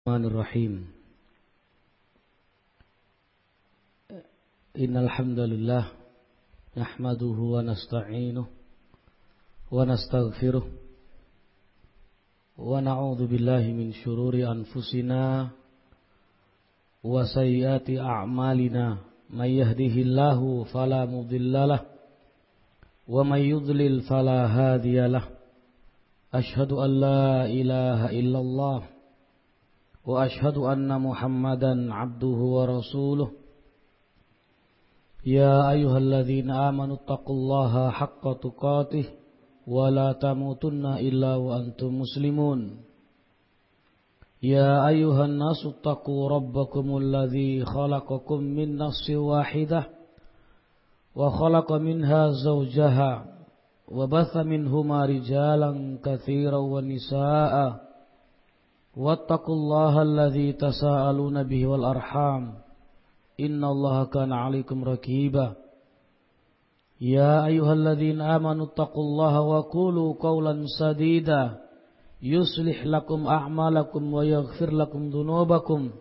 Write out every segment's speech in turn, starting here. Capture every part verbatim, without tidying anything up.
Bismillahirrahmanirrahim. Innal hamdalillah nahmaduhu wa nasta'inuhu wa nastaghfiruh wa na'udzu billahi min shururi anfusina wa sayyiati a'malina. May yahdihillahu fala mudhillalah wa may yudlil fala hadiyalah. Asyhadu an la ilaha illallah wa ashhadu anna Muhammadan abduhu wa rasuluh. Ya ayyuhalladzina amanu taqullaha haqqa tuqatih wa la tamutunna illa wa antum muslimun. Ya ayyuhan nasu taqu rabbakumul ladzi khalaqakum min nafsin wahidah wa khalaqa minha zawjaha wa batha minhuma rijalan katsiran wa nisaa'a. Wattaqullaha alladzi tasaaluna bihi wal arham innallaha kana 'alaikum raqiba. Ya ayyuhalladzina amanu taqullaha wa qulu qawlan sadida yuslih lakum a'malakum wa yaghfir lakum dhunubakum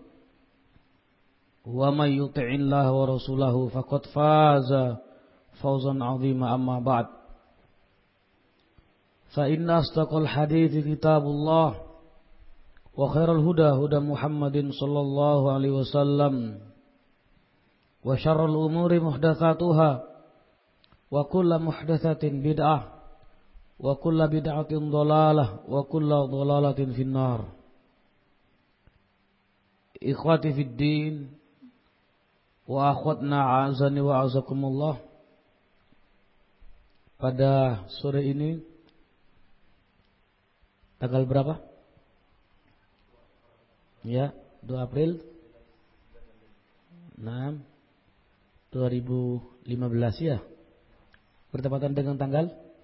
wa may yuti'illaha wa rasulahu faqad faza fawzan 'azima. Amma ba'd, fa inna asdaqal hadithi kitabullah wa khairal huda huda Muhammadin sallallahu alaihi wasallam wa syarrul umuri muhdatsatuha wa kullu muhdatsatin bid'ah wa kullu bid'atin dhalalah wa kullu dhalalatin finnar. Ikhwati fid din wa akhwatna a'azani wa a'azakumullah. Pada sore ini tanggal berapa? Ya, dua April enam dua ribu lima belas ya. Bertepatan dengan tanggal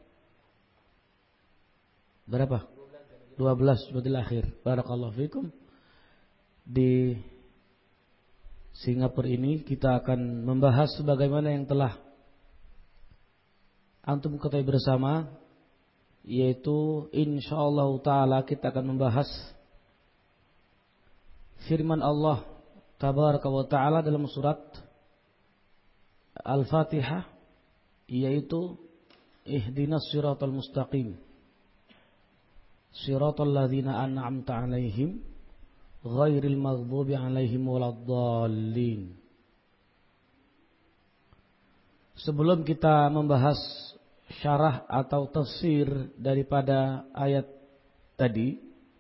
berapa? dua belas Jumadil Akhir. Barakallahu fikum. Di Singapura ini kita akan membahas sebagaimana yang telah antum ketahui bersama, yaitu insyaallah taala kita akan membahas firman Allah tabaraka wa ta'ala dalam surat Al-Fatihah, yaitu ihdinas siratal mustaqim siratal ladzina an'amta 'alaihim ghairil maghdubi 'alaihim waladdallin. Sebelum kita membahas syarah atau tafsir daripada ayat tadi,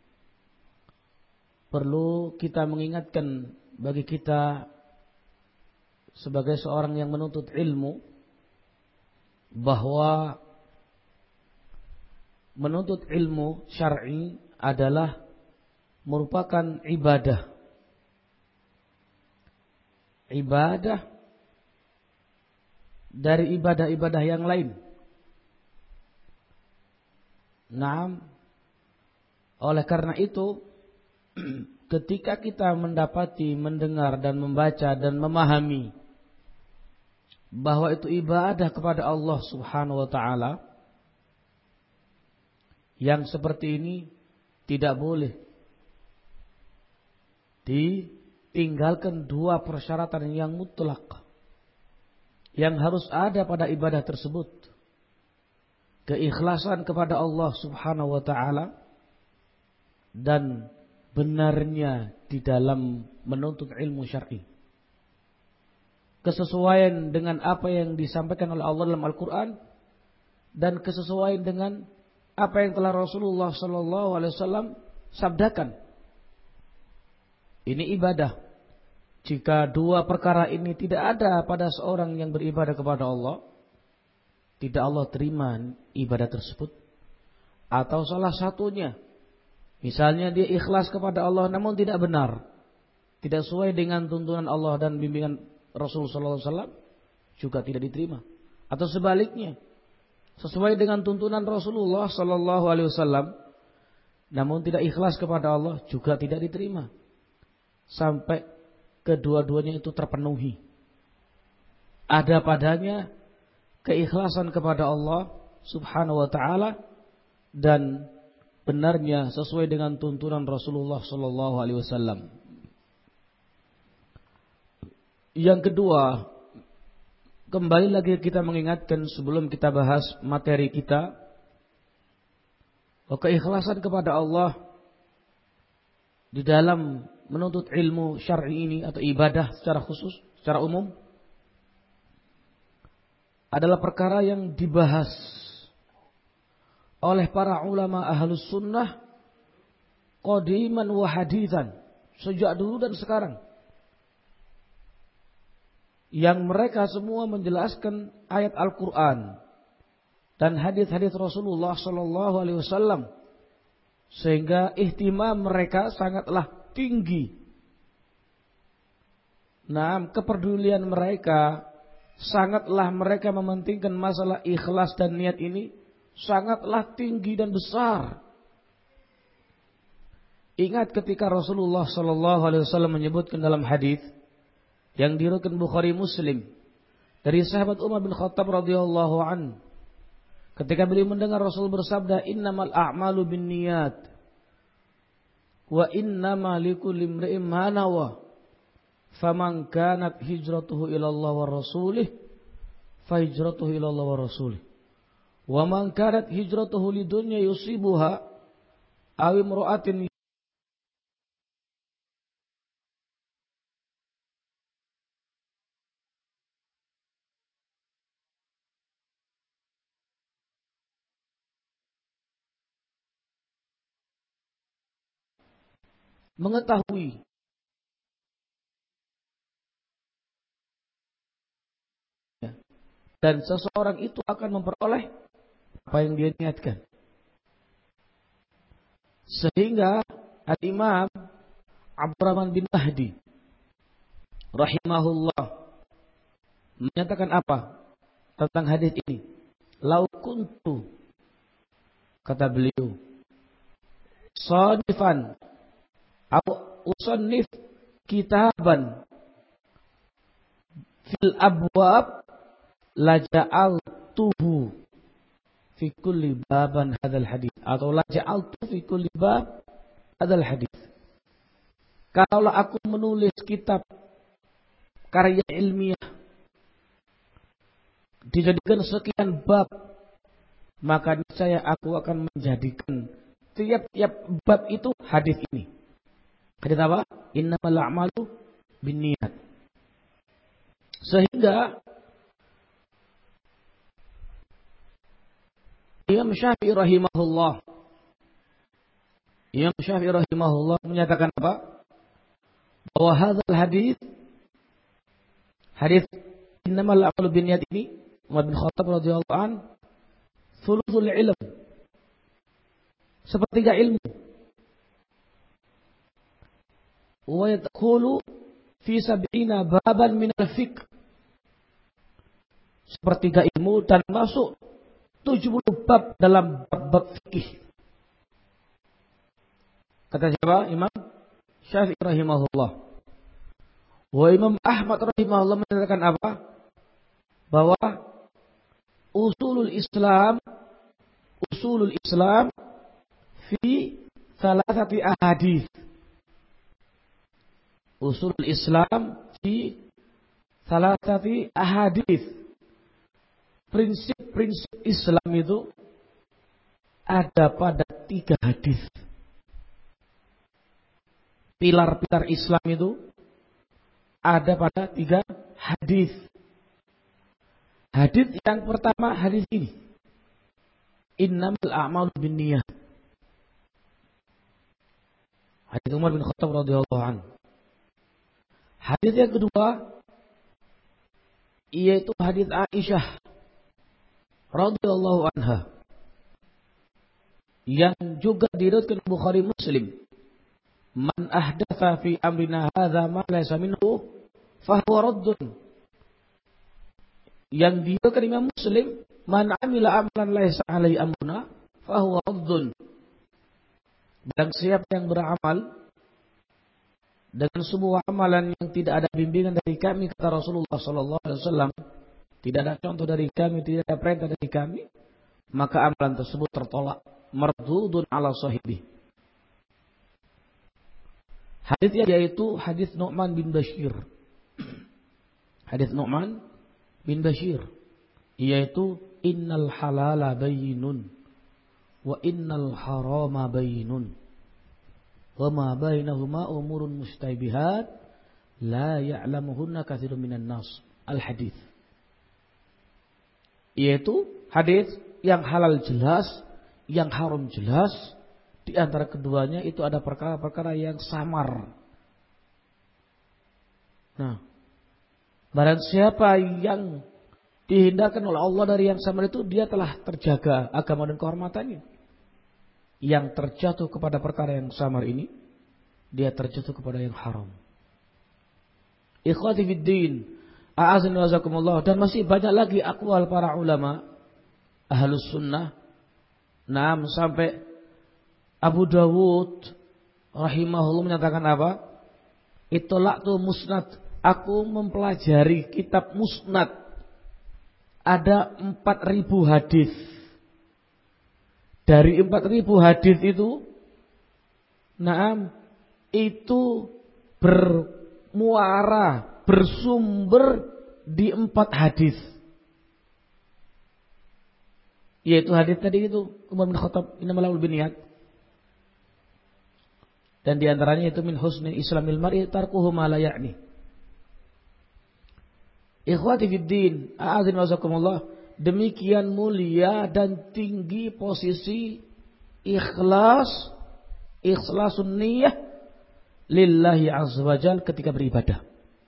perlu kita mengingatkan bagi kita sebagai seorang yang menuntut ilmu bahwa menuntut ilmu syar'i adalah merupakan ibadah. Ibadah dari ibadah-ibadah yang lain. Naam. Oleh karena itu, ketika kita mendapati, mendengar dan membaca dan memahami bahwa itu ibadah kepada Allah Subhanahu wa taala, yang seperti ini tidak boleh ditinggalkan dua persyaratan yang mutlak yang harus ada pada ibadah tersebut. Keikhlasan kepada Allah Subhanahu wa taala dan benarnya di dalam menuntut ilmu syar'i. Kesesuaian dengan apa yang disampaikan oleh Allah dalam Al-Quran dan kesesuaian dengan apa yang telah Rasulullah sallallahu alaihi wasallam sabdakan. Ini ibadah. Jika dua perkara ini tidak ada pada seorang yang beribadah kepada Allah, tidak Allah terima ibadah tersebut. Atau salah satunya, misalnya dia ikhlas kepada Allah namun tidak benar, tidak sesuai dengan tuntunan Allah dan bimbingan Rasulullah sallallahu alaihi wasallam, juga tidak diterima. Atau sebaliknya, sesuai dengan tuntunan Rasulullah sallallahu alaihi wasallam namun tidak ikhlas kepada Allah, juga tidak diterima. Sampai kedua-duanya itu terpenuhi. Ada padanya keikhlasan kepada Allah Subhanahu wa taala dan benarnya sesuai dengan tuntunan Rasulullah sallallahu alaihi wasallam. Yang kedua, kembali lagi kita mengingatkan sebelum kita bahas materi kita, bahwa keikhlasan kepada Allah di dalam menuntut ilmu syar'i ini atau ibadah secara khusus, secara umum, adalah perkara yang dibahas oleh para ulama ahlus sunnah qadiman wa hadithan, sejak dulu dan sekarang, yang mereka semua menjelaskan ayat Al-Quran dan hadis-hadis Rasulullah sallallahu alaihi wasallam, sehingga ihtimam mereka sangatlah tinggi. Nah, kepedulian mereka, sangatlah mereka mementingkan masalah ikhlas dan niat ini, sangatlah tinggi dan besar. Ingat ketika Rasulullah sallallahu alaihi wasallam menyebutkan dalam hadis yang diriwayatkan Bukhari Muslim dari sahabat Umar bin Khattab radhiyallahu an, ketika beliau mendengar Rasul bersabda, innamal a'malu binniyat wa innamal likulli imri'in ma nawa, faman kanat hijratuhu ila Allah wa rasulih fa hijratuhu ila Allah wa rasulih, wa man kanat hijratuhu lidunya yusibuha aw imra'atin mengetahui dan seseorang itu akan memperoleh apa yang dia niatkan. Sehingga Al-Imam Abdurrahman bin Mahdi rahimahullah menyatakan apa tentang hadis ini? Lau kuntu, kata beliau, sanifan atau usannif kitaban fil abwab laja'altuhu fi kulli baban hadzal hadis, atau laja'altu fi kulli bab hadzal hadis. Kalau aku menulis kitab karya ilmiah dijadikan sekian bab, maka niscaya aku akan menjadikan tiap-tiap bab itu hadis ini. Hadis apa? Innamal a'malu binniyat. Sehingga Imam Syafi'i rahimahullah Imam Syafi'i rahimahullah menyatakan apa? Bahwa hadzal hadis, hadis innamal a'malu binniyat ini, Umar bin Khattab radhiyallahu an, thuluthul ilm, sepertiga ilmu. Wa yadkhulu fi sab'ina baban min al-fiqh, sepertiga ilmu dan masuk tujuh puluh bab dalam bab fikih. Kata siapa? Imam Syafi'i rahimahullah. Wa Imam Ahmad rahimahullah menyatakan apa? Bahwa usulul Islam, usulul Islam fi salasati ahadits. Usulul Islam fi salasati ahadits. Prinsip-prinsip Islam itu ada pada tiga hadis. Pilar-pilar Islam itu ada pada tiga hadis. Hadis yang pertama hadis ini, innamal a'malu binniyat. Hadis Umar bin Khattab radhiyallahu anhu. Hadis yang kedua yaitu hadis Aisyah radhiyallahu anha, yang juga diriwayatkan Bukhari Muslim. Man ahdatsa fi amrina hadza ma laysa minhu fa huwa raddun. Yang diriwayatkan Imam Muslim, man amila amalan laysa alaihi amruna fa huwa raddun. Dan siapa yang beramal dengan semua amalan yang tidak ada bimbingan dari kami, kata Rasulullah sallallahu alaihi wasallam, tidak ada contoh dari kami, tidak ada perintah dari kami, maka amalan tersebut tertolak. mardudun ala sahibi. Hadisnya yaitu hadis Nu'man bin Bashir. Hadis Nu'man bin Bashir yaitu innal halala bayyinun wa innal harama bayyinun wa ma bainahuma umurun mustabihat la ya'lamuhunna katsirun minan nas. Al-hadis. Yaitu hadis yang halal jelas, yang haram jelas. Di antara keduanya itu ada perkara-perkara yang samar. Nah, barang siapa yang dihindarkan oleh Allah dari yang samar itu, dia telah terjaga agama dan kehormatannya. Yang terjatuh kepada perkara yang samar ini, dia terjatuh kepada yang haram. Ikhwati fiddin, a'azani wa azakumullah. Dan masih banyak lagi aqwal para ulama ahlus sunnah. Nah, sampai Abu Dawud rahimahullah menyatakan apa? Itolaktu musnad. Aku mempelajari kitab musnad. Ada empat ribu hadis. Dari empat ribu hadis itu, naam, itu bermuara, bersumber di empat hadis. Yaitu hadis tadi itu Umar bin Khattab innamal a'malu binniyat. Dan diantaranya itu min husni islamil mar'i tarkuhu ma la ya'ni. Ikhwati fiddin, a'adzani wazakumullah. Demikian mulia dan tinggi posisi ikhlas, ikhlasun niyah lillahi azza wajal ketika beribadah.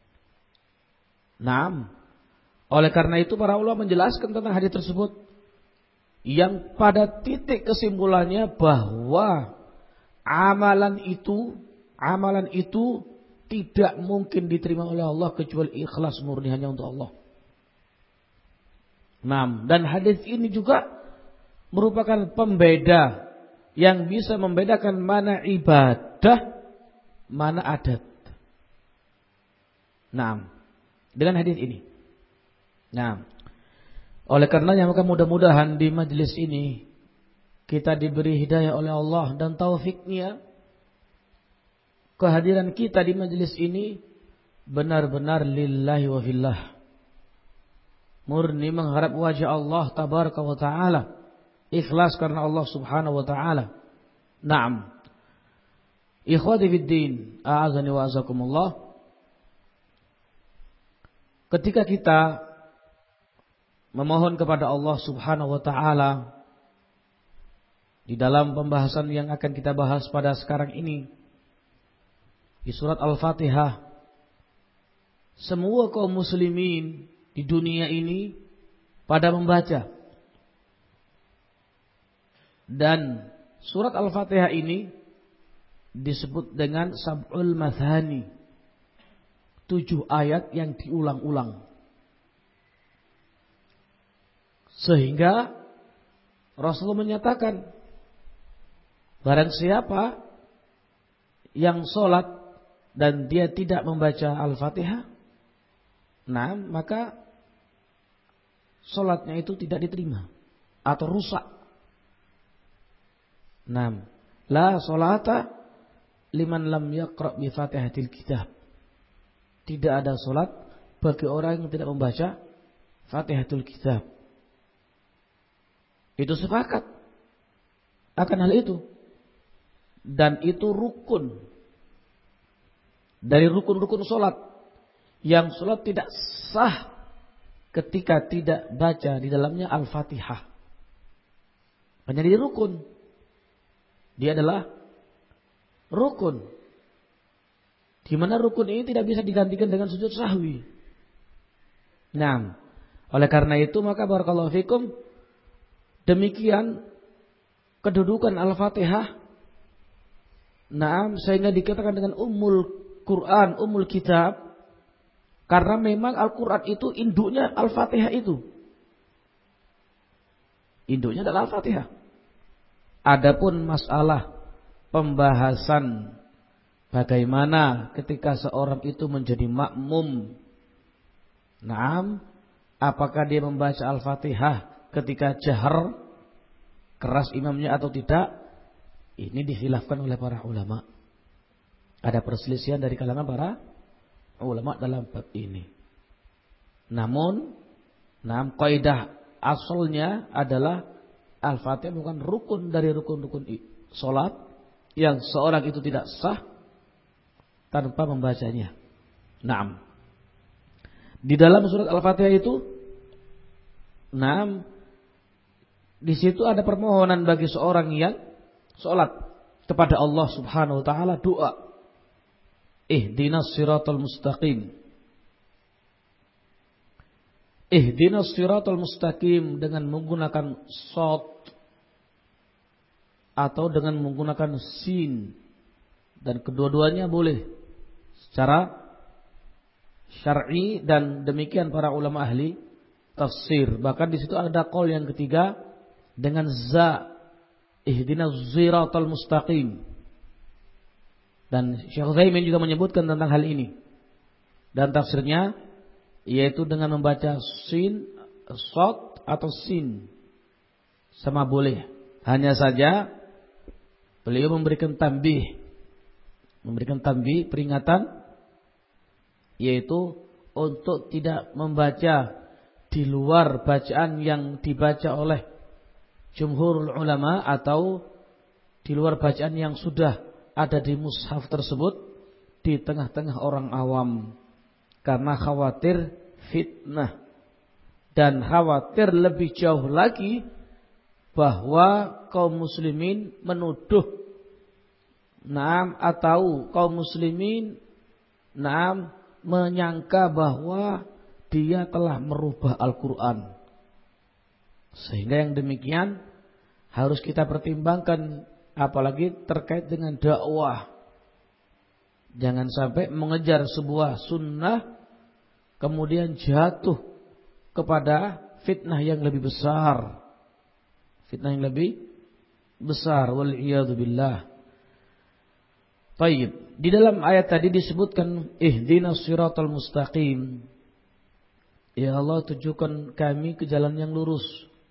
Naam. Oleh karena itu para ulama menjelaskan tentang hadis tersebut yang pada titik kesimpulannya bahwa Amalan itu, amalan itu tidak mungkin diterima oleh Allah kecuali ikhlas murni hanya untuk Allah. Nah, dan hadis ini juga merupakan pembeda yang bisa membedakan mana ibadah, mana adat. Nah, dengan hadis ini. Nah, oleh karenanya maka mudah-mudahan di majelis ini kita diberi hidayah oleh Allah dan taufiknya. Kehadiran kita di majelis ini benar-benar lillahi wa fillah. Murni mengharap wajah Allah tabaraka wa ta'ala. Ikhlas karena Allah subhanahu wa ta'ala. Naam. Ikhwati fiddin, a'azani wa azakumullah. Ketika kita memohon kepada Allah subhanahu wa ta'ala di dalam pembahasan yang akan kita bahas pada sekarang ini di surat Al-Fatihah, semua kaum muslimin di dunia ini pada membaca. Dan surat Al-Fatihah ini disebut dengan Sab'ul Mathani, tujuh ayat yang diulang-ulang. Sehingga Rasulullah menyatakan, barang siapa yang sholat dan dia tidak membaca Al-Fatihah, nah maka sholatnya itu tidak diterima atau rusak. Nah, la sholata liman lam yaqra' bi Fatihatil kitab. Tidak ada sholat bagi orang yang tidak membaca Fatihatul kitab. Itu sepakat akan hal itu. Dan itu rukun dari rukun-rukun sholat. Yang sholat tidak sah ketika tidak baca di dalamnya Al-Fatihah. Menjadi rukun. Dia adalah rukun. Di mana rukun ini tidak bisa digantikan dengan sujud sahwi. Nah, oleh karena itu maka barakallahu fikum, demikian kedudukan Al-Fatihah. Nah, sehingga dikatakan dengan Ummul Quran, Ummul Kitab, karena memang Al-Quran itu induknya Al-Fatihah itu. Induknya adalah Al-Fatihah. Adapun masalah pembahasan bagaimana ketika seorang itu menjadi makmum. Naam, apakah dia membaca Al-Fatihah ketika jahar keras imamnya atau tidak, ini dikhilafkan oleh para ulama. Ada perselisihan dari kalangan para ulama dalam bab ini. Namun, nah, kaidah asalnya adalah Al-Fatihah bukan rukun dari rukun-rukun salat yang seorang itu tidak sah tanpa membacanya. Naam. Di dalam surat Al-Fatihah itu, naam, di situ ada permohonan bagi seorang yang salat kepada Allah Subhanahu wa taala, doa. Ihdinas siratal mustaqim. Ihdinas siratal mustaqim dengan menggunakan shad atau dengan menggunakan sin, dan kedua-duanya boleh secara syar'i, dan demikian para ulama ahli tafsir. Bahkan di situ ada qaul yang ketiga dengan za, ihdinas siratal mustaqim. Dan Syekh Utsaimin juga menyebutkan tentang hal ini. Dan tafsirnya yaitu dengan membaca sin, shad atau sin, sama boleh. Hanya saja beliau memberikan tanbih, memberikan tanbih, peringatan, yaitu untuk tidak membaca di luar bacaan yang dibaca oleh jumhurul ulama atau di luar bacaan yang sudah ada di mushaf tersebut di tengah-tengah orang awam, karena khawatir fitnah dan khawatir lebih jauh lagi bahwa kaum muslimin menuduh naam atau kaum muslimin naam menyangka bahwa dia telah merubah Al-Quran. Sehingga yang demikian harus kita pertimbangkan, apalagi terkait dengan dakwah. Jangan sampai mengejar sebuah sunnah kemudian jatuh kepada fitnah yang lebih besar. Fitnah yang lebih besar, wal'iyadu billah. Baik, di dalam ayat tadi disebutkan ihdinas siratal mustaqim. Ya Allah, tunjukkan kami ke jalan yang lurus.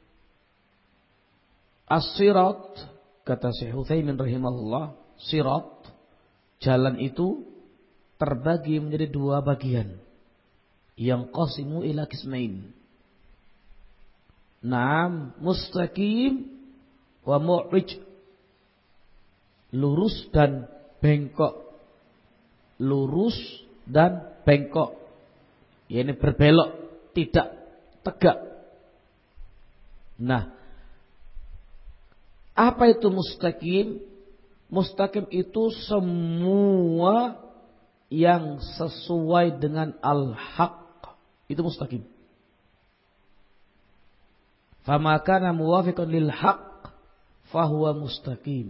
As-sirat, kata Syekh Utsaimin rahimahullah, sirat, jalan itu terbagi menjadi dua bagian. Yang qasimu ila qismain. Naam, mustaqim wa mu'wij. Lurus dan bengkok. Lurus dan bengkok. Ya, ini berbelok, tidak tegak. Nah, apa itu mustaqim? Mustaqim itu semua yang sesuai dengan al-haq. Itu mustaqim. Fama kana muwafiqan lil haqq fahuwa mustaqim.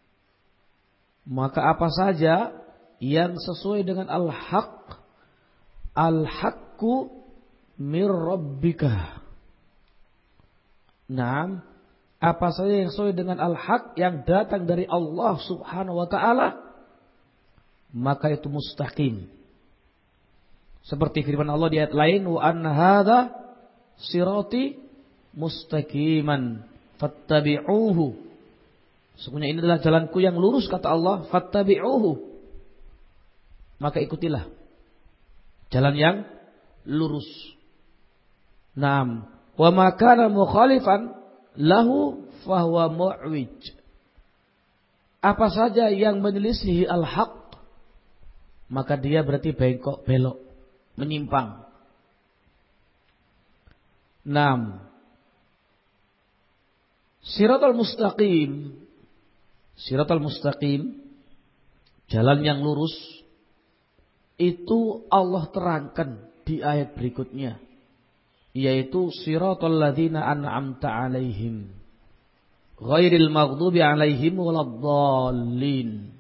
Maka apa saja yang sesuai dengan al-haq, al-haqqu mir rabbika. Naam, apa saja yang sesuai dengan al-haq yang datang dari Allah Subhanahu wa taala, maka itu mustaqim. Seperti firman Allah di ayat lain, wa anna hadza sirati mustaqiman fattabi'uhu. Sesungguhnya ini adalah jalanku yang lurus, kata Allah, fattabi'uhu. Maka ikutilah jalan yang lurus. Naam, wa ma kana mukhalifan lahu fahuwa mu'wij. Apa saja yang menyelisihi al-haq, maka dia berarti bengkok, belok, menyimpang. Naam. Siratal mustaqim, siratal mustaqim, jalan yang lurus, itu Allah terangkan di ayat berikutnya, yaitu siratal ladzina an'amta 'alaihim ghairil maghdubi 'alaihim waladdallin.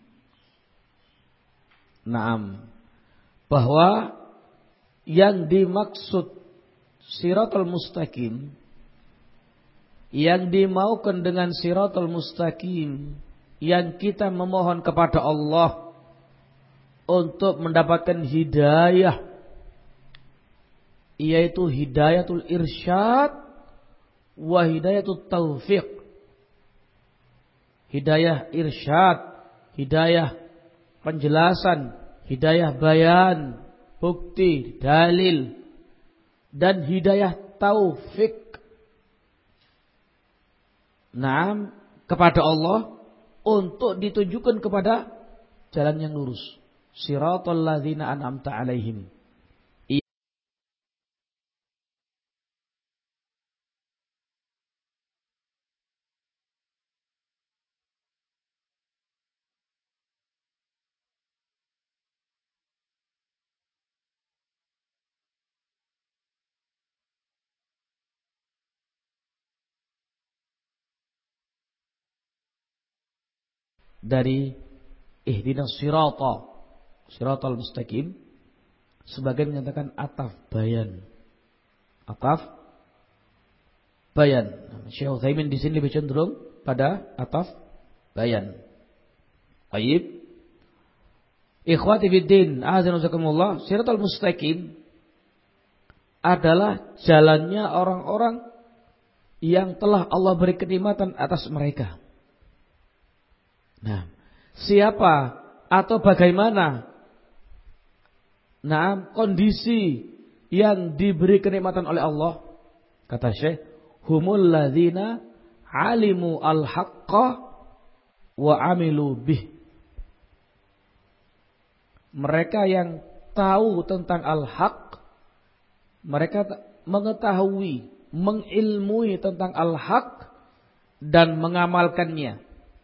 Naam. Bahwa yang dimaksud siratal mustaqim, yang dimaukan dengan siratal mustaqim, yang kita memohon kepada Allah untuk mendapatkan hidayah, yaitu hidayatul irsyad wa hidayatul taufiq. hidayah irsyad, hidayah penjelasan, hidayah bayan, bukti, dalil, dan hidayah taufik. Naam, kepada Allah untuk ditunjukkan kepada jalan yang lurus. Shiratal ladzina an'amta 'alaihim. Dari ihdinas sirata, siratal mustaqim, sebagian menyatakan ataf bayan. Ataf bayan. Syekh Utsaimin di sini lebih cenderung pada ataf bayan. Baik. Ikhwati fiddin, azza wajakumullah, siratal mustaqim adalah jalannya orang-orang yang telah Allah beri kenikmatan atas mereka. Nah, siapa atau bagaimana nah kondisi yang diberi kenikmatan oleh Allah? Kata Syekh, humul ladzina alimu al-haqqa wa amilu bih. Mereka yang tahu tentang al-haq, mereka mengetahui, mengilmui tentang al-haq dan mengamalkannya.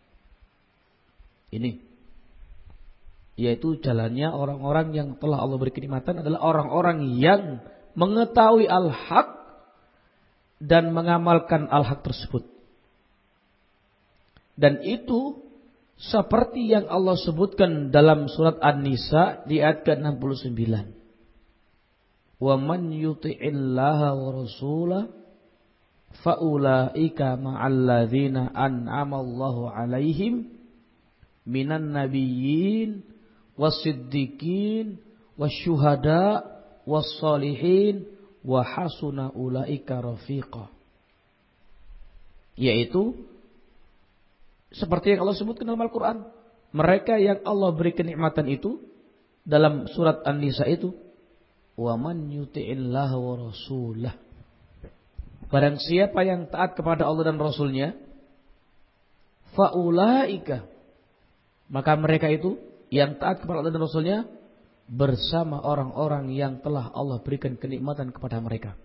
Ini yaitu jalannya orang-orang yang telah Allah beri kenikmatan adalah orang-orang yang mengetahui al-haq dan mengamalkan al-haq tersebut. Dan itu seperti yang Allah sebutkan dalam surat An-Nisa di ayat ke enam puluh sembilan. Wa man yuti'illaha wa rasulahu fa ulaika ma'al ladzina an'ama Allahu 'alaihim minan nabiyyin wasiddiqin wasyuhada wassalihin wa hasuna ulaika rafiqa. Yaitu seperti yang Allah sebutkan dalam Al-Quran, mereka yang Allah beri kenikmatan itu dalam surat An-Nisa itu, wa man yuti'illaha wa rasulah, barang siapa yang taat kepada Allah dan Rasulnya, fa ulaika, maka mereka itu yang taat kepada Allah dan Rasulnya bersama orang-orang yang telah Allah berikan kenikmatan kepada mereka.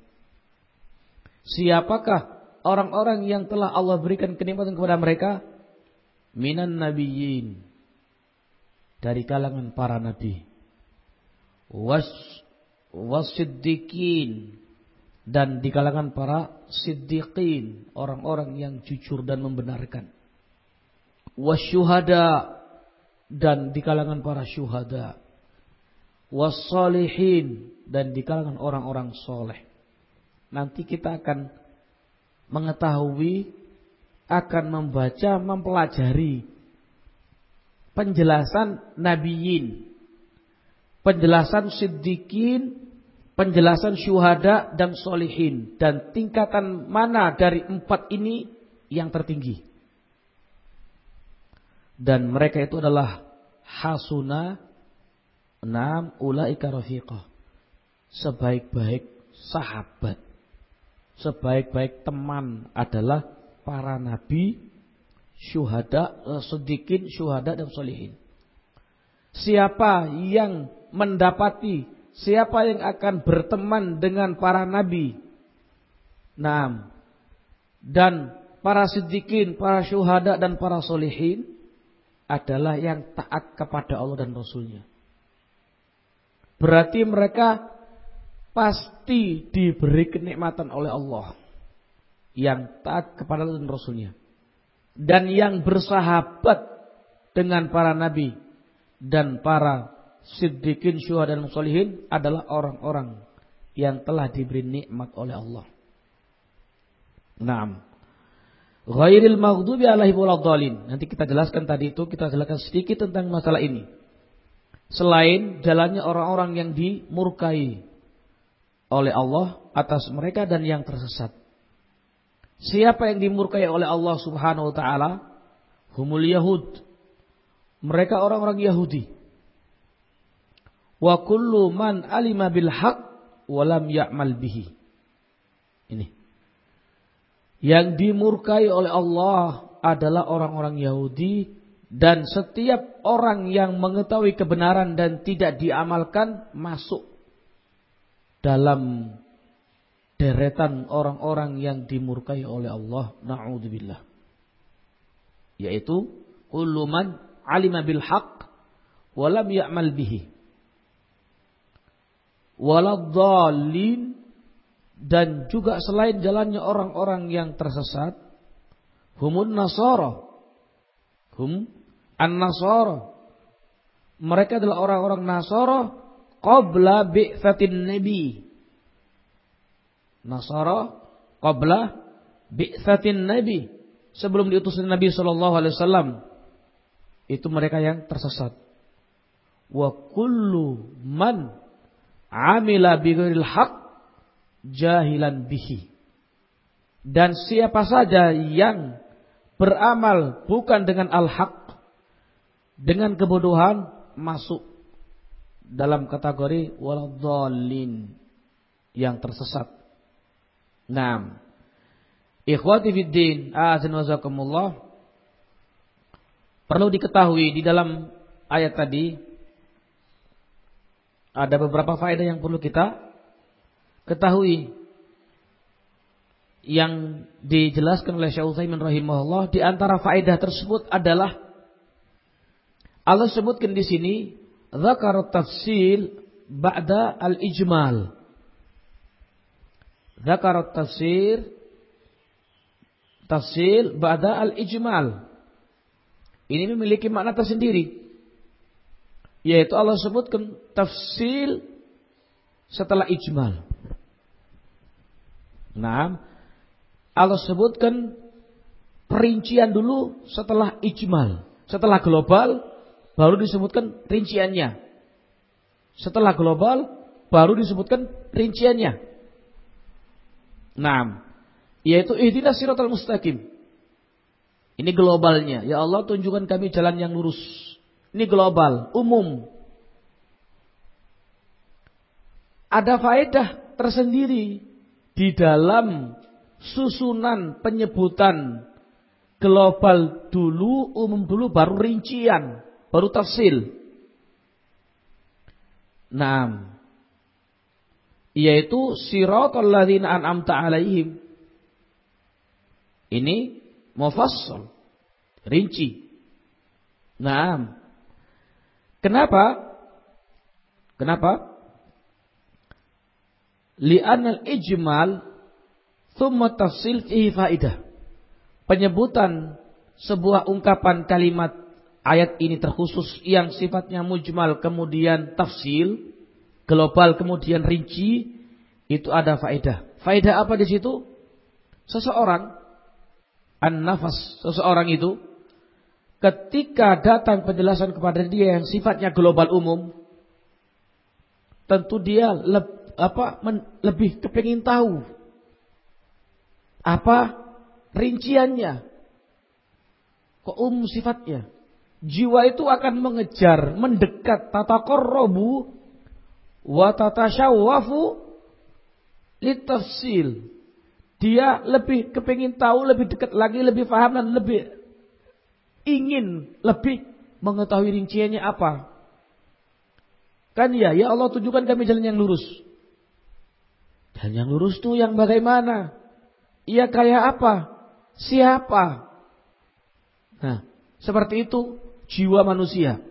Siapakah orang-orang yang telah Allah berikan kenikmatan kepada mereka? Minan nabiyyin, dari kalangan para nabi, was wasiddiqin, dan di kalangan para siddiqin, orang-orang yang jujur dan membenarkan, wasyuhada, dan di kalangan para syuhada, wassalihin, dan di kalangan orang-orang soleh. Nanti kita akan mengetahui, akan membaca, mempelajari penjelasan nabiyin, penjelasan siddiqin, penjelasan syuhada dan solihin, dan tingkatan mana dari empat ini yang tertinggi. Dan mereka itu adalah hasuna enam ulaika rafiqah, sebaik-baik sahabat, sebaik-baik teman adalah para nabi, syuhada, siddiqin, syuhada dan sholihin. Siapa yang mendapati, siapa yang akan berteman dengan para nabi, nah, dan para siddiqin, para syuhada dan para sholihin, adalah yang taat kepada Allah dan Rasulnya. Berarti mereka pasti diberi kenikmatan oleh Allah, yang taat kepada Allah dan Rasulnya, dan yang bersahabat dengan para nabi dan para siddiqin, syuhada dan sholihin adalah orang-orang yang telah diberi nikmat oleh Allah. Naam. Ghairil maghdubi alaihim waladdallin. Nanti kita jelaskan tadi itu, kita jelaskan sedikit tentang masalah ini. Selain jalannya orang-orang yang dimurkai oleh Allah atas mereka dan yang tersesat. Siapa yang dimurkai oleh Allah Subhanahu wa taala? humul Yahud. Mereka orang-orang Yahudi. Wa kullu man alima bil haqq wa lam ya'mal bihi. Ini. Yang dimurkai oleh Allah adalah orang-orang Yahudi, dan setiap orang yang mengetahui kebenaran dan tidak diamalkan masuk dalam deretan orang-orang yang dimurkai oleh Allah. Na'udzubillah. Yaitu kullu man alima bil haqq wa lam ya'mal bihi. Waladhdallin, dan juga selain jalannya orang-orang yang tersesat, humun nasara, hum an-nasara, mereka adalah orang-orang Nasara qabla bi'tsatin nabi. Nasara qabla bi'tsatin nabi, sebelum diutusnya Nabi sallallahu alaihi wasallam, itu mereka yang tersesat. Wa kullu man amila bighairil haqq jahilan bihi, dan siapa saja yang beramal bukan dengan al-haq, dengan kebodohan, masuk dalam kategori waladhdallin, yang tersesat. Naam. Ikhwati fiddin, a'azan wa zakumullah, perlu diketahui di dalam ayat tadi ada beberapa faedah yang perlu kita ketahui, yang dijelaskan oleh Syekh Utsaimin rahimahullah. Di antara faedah tersebut adalah Allah sebutkan di sini dzakara tafsil ba'da al-ijmal. Dzakara tafsir tafsil ba'da al-ijmal. Ini memiliki makna tersendiri, yaitu Allah sebutkan tafsil setelah ijmal. Nah, Allah sebutkan perincian dulu setelah ijmal. Setelah global baru disebutkan rinciannya. Setelah global baru disebutkan rinciannya. Nah, yaitu ihdinas siratal mustaqim. Ini globalnya. Ya Allah, tunjukkan kami jalan yang lurus. Ini global, umum. Ada faedah tersendiri di dalam susunan penyebutan global dulu, umum dulu, baru rincian, baru tafsil. Naam. Yaitu siratal ladzina an'amta 'alaihim. Ini mufassal, rinci. Naam. Kenapa? Kenapa? Li'anal ijmal thumma tafsil fihi faidah. Penyebutan sebuah ungkapan kalimat ayat ini terkhusus yang sifatnya mujmal, kemudian tafsil, global, kemudian rinci, itu ada faedah. Faedah apa di situ? Seseorang, an-nafas, seseorang itu ketika datang penjelasan kepada dia yang sifatnya global umum, tentu dia lebih apa men, lebih kepingin tahu apa rinciannya, kok umum sifatnya. Jiwa itu akan mengejar, mendekat, tataqarrabu wa tatashawwafu litafsil. Dia lebih kepingin tahu, lebih dekat lagi, lebih paham, dan lebih ingin lebih mengetahui rinciannya apa. Kan ya, ya Allah, tunjukkan kami jalan yang lurus. Dan yang lurus itu yang bagaimana? Ia kayak apa? Siapa? Nah, seperti itu jiwa manusia.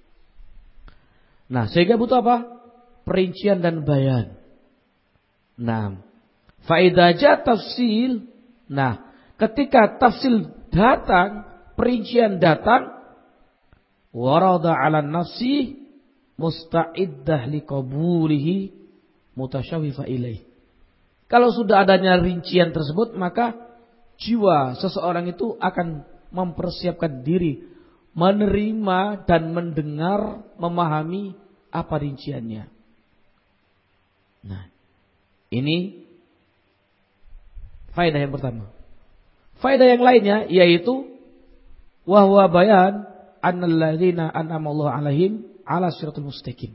Nah, sehingga butuh apa? Perincian dan bayan. Nah, faedah tafsil. Nah, ketika tafsil datang, perincian datang, warada 'ala nafsi musta'iddah liqabulihi mutasyawwifa ilaih. Kalau sudah adanya rincian tersebut, maka jiwa seseorang itu akan mempersiapkan diri menerima dan mendengar, memahami apa rinciannya. Nah, ini faedah yang pertama. Faedah yang lainnya yaitu wa huwa bayan annal ladzina an'ama Allahu 'alaihim 'ala siratal mustaqim.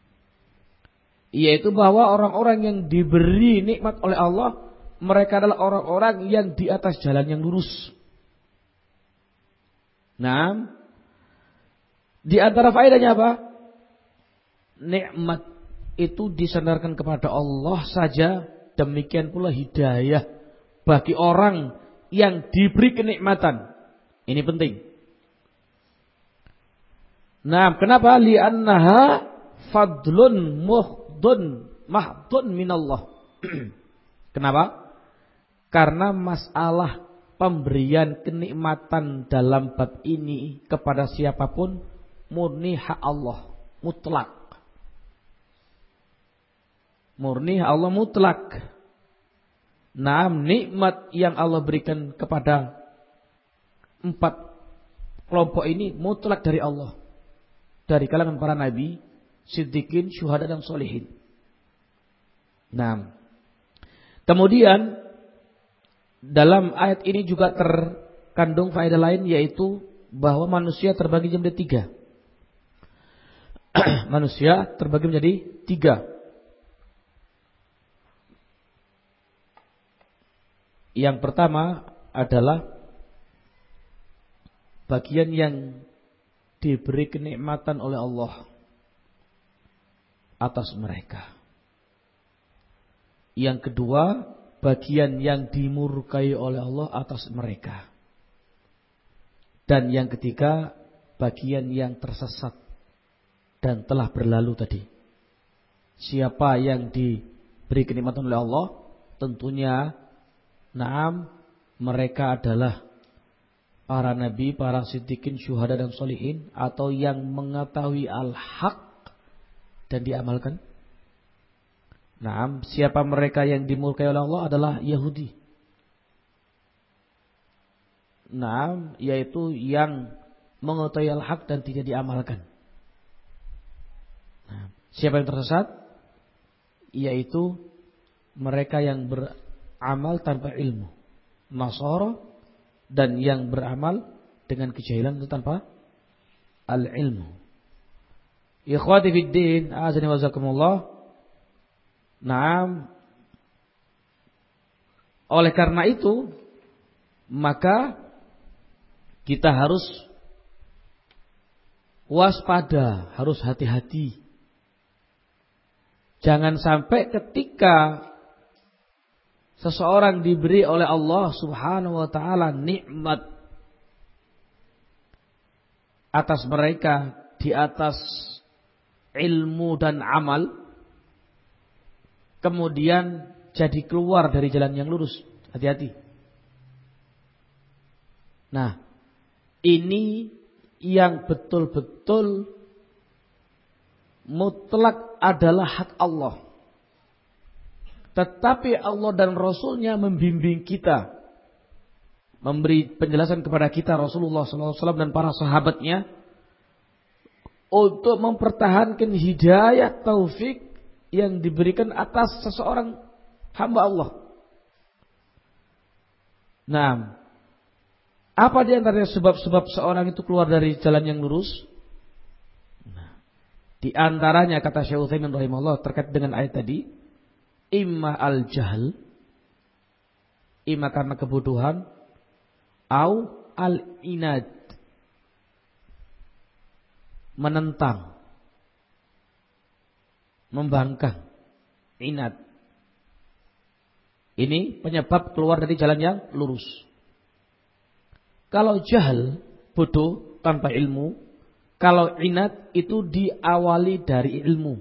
Yaitu bahwa orang-orang yang diberi nikmat oleh Allah, mereka adalah orang-orang yang di atas jalan yang lurus. Nah, di antara faedahnya apa? Nikmat itu disandarkan kepada Allah saja, demikian pula hidayah bagi orang yang diberi kenikmatan. Ini penting. Nah, kenapa? Li'annaha fadlun muhdun mahdun minallah. Kenapa? Karena masalah pemberian kenikmatan dalam bab ini kepada siapapun murni hak Allah, mutlak. Murni hak Allah mutlak. Nah, nikmat yang Allah berikan kepada empat kelompok ini mutlak dari Allah. Dari kalangan para nabi, siddiqin, syuhada dan sholihin. Nah, kemudian dalam ayat ini juga terkandung faedah lain, yaitu bahwa manusia terbagi menjadi tiga. Manusia terbagi menjadi tiga. Yang pertama adalah bagian yang diberi kenikmatan oleh Allah atas mereka. Yang kedua, bagian yang dimurkai oleh Allah atas mereka. Dan yang ketiga, bagian yang tersesat dan telah berlalu tadi. Siapa yang diberi kenikmatan oleh Allah, tentunya naam, mereka adalah para nabi, para siddiqin, syuhada dan sholihin, atau yang mengetahui al-haq dan diamalkan. Naam, siapa mereka yang dimurkai oleh Allah adalah Yahudi. Naam, yaitu yang mengetahui al-haq dan tidak diamalkan. Nah, siapa yang tersesat? Yaitu mereka yang beramal tanpa ilmu, Nasara, dan yang beramal dengan kejahilan itu tanpa al-ilmu. Ikhwati fid din, azani wa zakumullah. Naam. Oleh karena itu, maka kita harus waspada, harus hati-hati. Jangan sampai ketika seseorang diberi oleh Allah Subhanahu wa taala nikmat atas mereka, di atas ilmu dan amal, kemudian jadi keluar dari jalan yang lurus. Hati-hati. Nah, ini yang betul-betul mutlak adalah hak Allah. Tetapi Allah dan Rasulnya membimbing kita, memberi penjelasan kepada kita, Rasulullah shallallahu alaihi wasallam dan para sahabatnya, untuk mempertahankan hidayah taufik yang diberikan atas seseorang hamba Allah. Nah, apa di antara sebab-sebab seorang itu keluar dari jalan yang lurus? Nah, di antaranya kata Syekh Utsaimin rahimahullah terkait dengan ayat tadi, imma al-jahl, imma karena kebodohan, au al-inad, menentang, membangkang, inad. Ini penyebab keluar dari jalan yang lurus. Kalau jahal, bodoh tanpa ilmu. Kalau inad, itu diawali dari ilmu.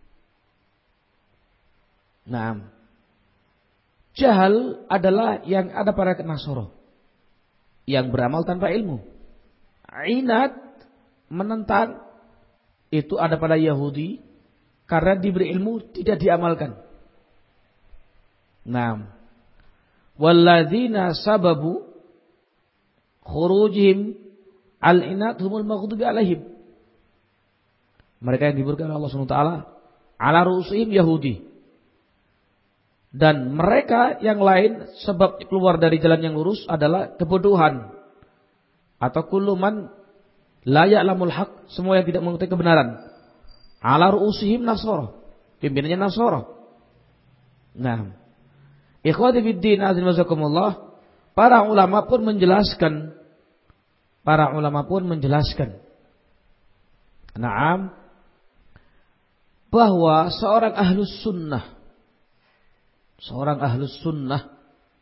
Nah, jahal adalah yang ada pada Nasara, yang beramal tanpa ilmu. Inad, menentang, itu ada pada Yahudi, karena diberi ilmu tidak diamalkan. Nah, walladzina sababu khurujihim al-inad humul maghdubi alaihim. Mereka yang diberikan Allah subhanahu wa taala ala ru'usihim Yahudi. Dan mereka yang lain sebab keluar dari jalan yang lurus adalah kebodohan. atau kullu man la ya'lamul haq, semua yang tidak mengetahui kebenaran. Ala ru'usihim Nasara, pimpinannya Nasara. Nah, ikhwati fiddin azza wajakumullah, para ulama pun menjelaskan, para ulama pun menjelaskan, Naam, bahwa seorang ahlus sunnah, seorang ahlus sunnah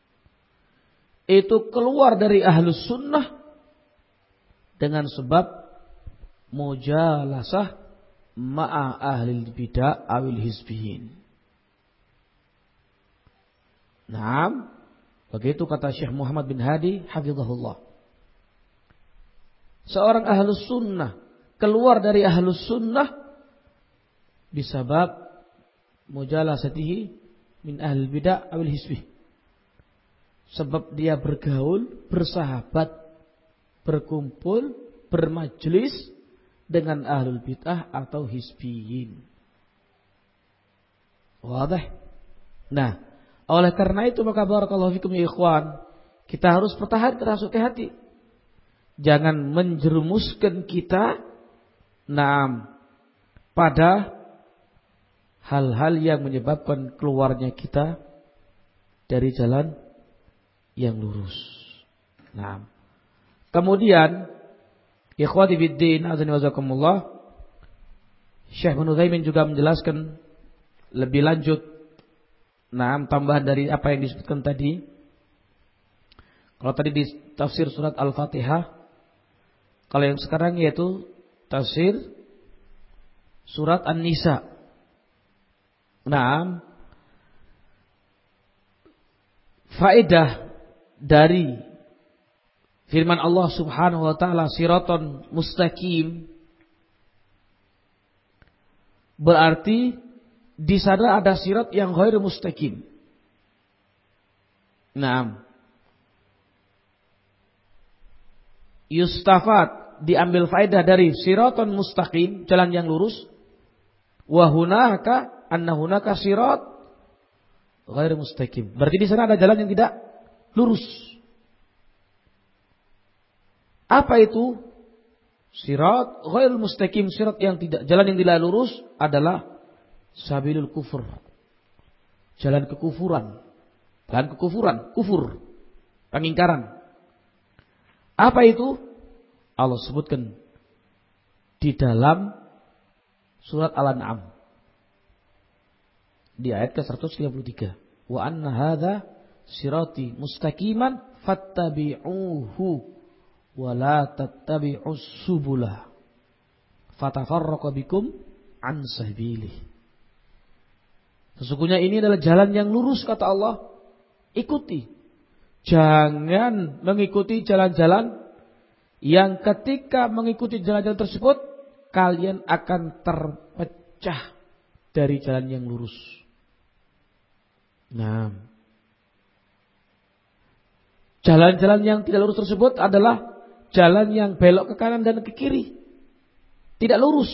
itu keluar dari ahlus sunnah dengan sebab mujalasah ma'a ahlil bid'ah awil hizbiyin. Naam, begitu kata Syekh Muhammad bin Hadi hafizahullah. Seorang ahlus sunnah keluar dari ahlus sunnah bisabab mujalasatihi min ahlil bid'ah awil hizbih. Sebab dia bergaul, bersahabat, berkumpul, bermajlis dengan ahlul bid'ah atau hizbiyin. Wadah. Nah, oleh karena itu maka barakallahu fikum ya ikhwan, kita harus bertahan, terus hati-hati. Jangan menjerumuskan kita naam pada hal-hal yang menyebabkan keluarnya kita dari jalan yang lurus. Naam. Kemudian ikhwati fiddin azza wa jazakumullah, Syekh Ibnu Utsaimin juga menjelaskan lebih lanjut, nah tambahan dari apa yang disebutkan tadi. Kalau tadi di tafsir surat Al-Fatihah, kalau yang sekarang yaitu tafsir surat An-Nisa. Nah, faedah dari firman Allah Subhanahu wa taala siraton mustaqim, berarti di sana ada sirat yang ghairu mustaqim. Naam. Yustafad, diambil faedah dari siraton mustaqim, jalan yang lurus. Wa hunaka anna hunaka sirat ghairu mustaqim. Berarti di sana ada jalan yang tidak lurus. Apa itu? Sirat ghairu mustaqim, sirat yang tidak, jalan yang tidak lurus adalah sabilul kufur, jalan kekufuran, jalan kekufuran, kufur, pengingkaran. Apa itu? Allah sebutkan di dalam surat Al-An'am di ayat ke seratus tiga puluh tiga. Wa anna hadza sirati mustaqiman fattabi'uhu wa la tattabi'us subula fatafarraqu bikum an sabilihi. Sesungguhnya ini adalah jalan yang lurus, kata Allah. Ikuti. Jangan mengikuti jalan-jalan yang ketika mengikuti jalan-jalan tersebut kalian akan terpecah dari jalan yang lurus. Nah, jalan-jalan yang tidak lurus tersebut adalah jalan yang belok ke kanan dan ke kiri, tidak lurus.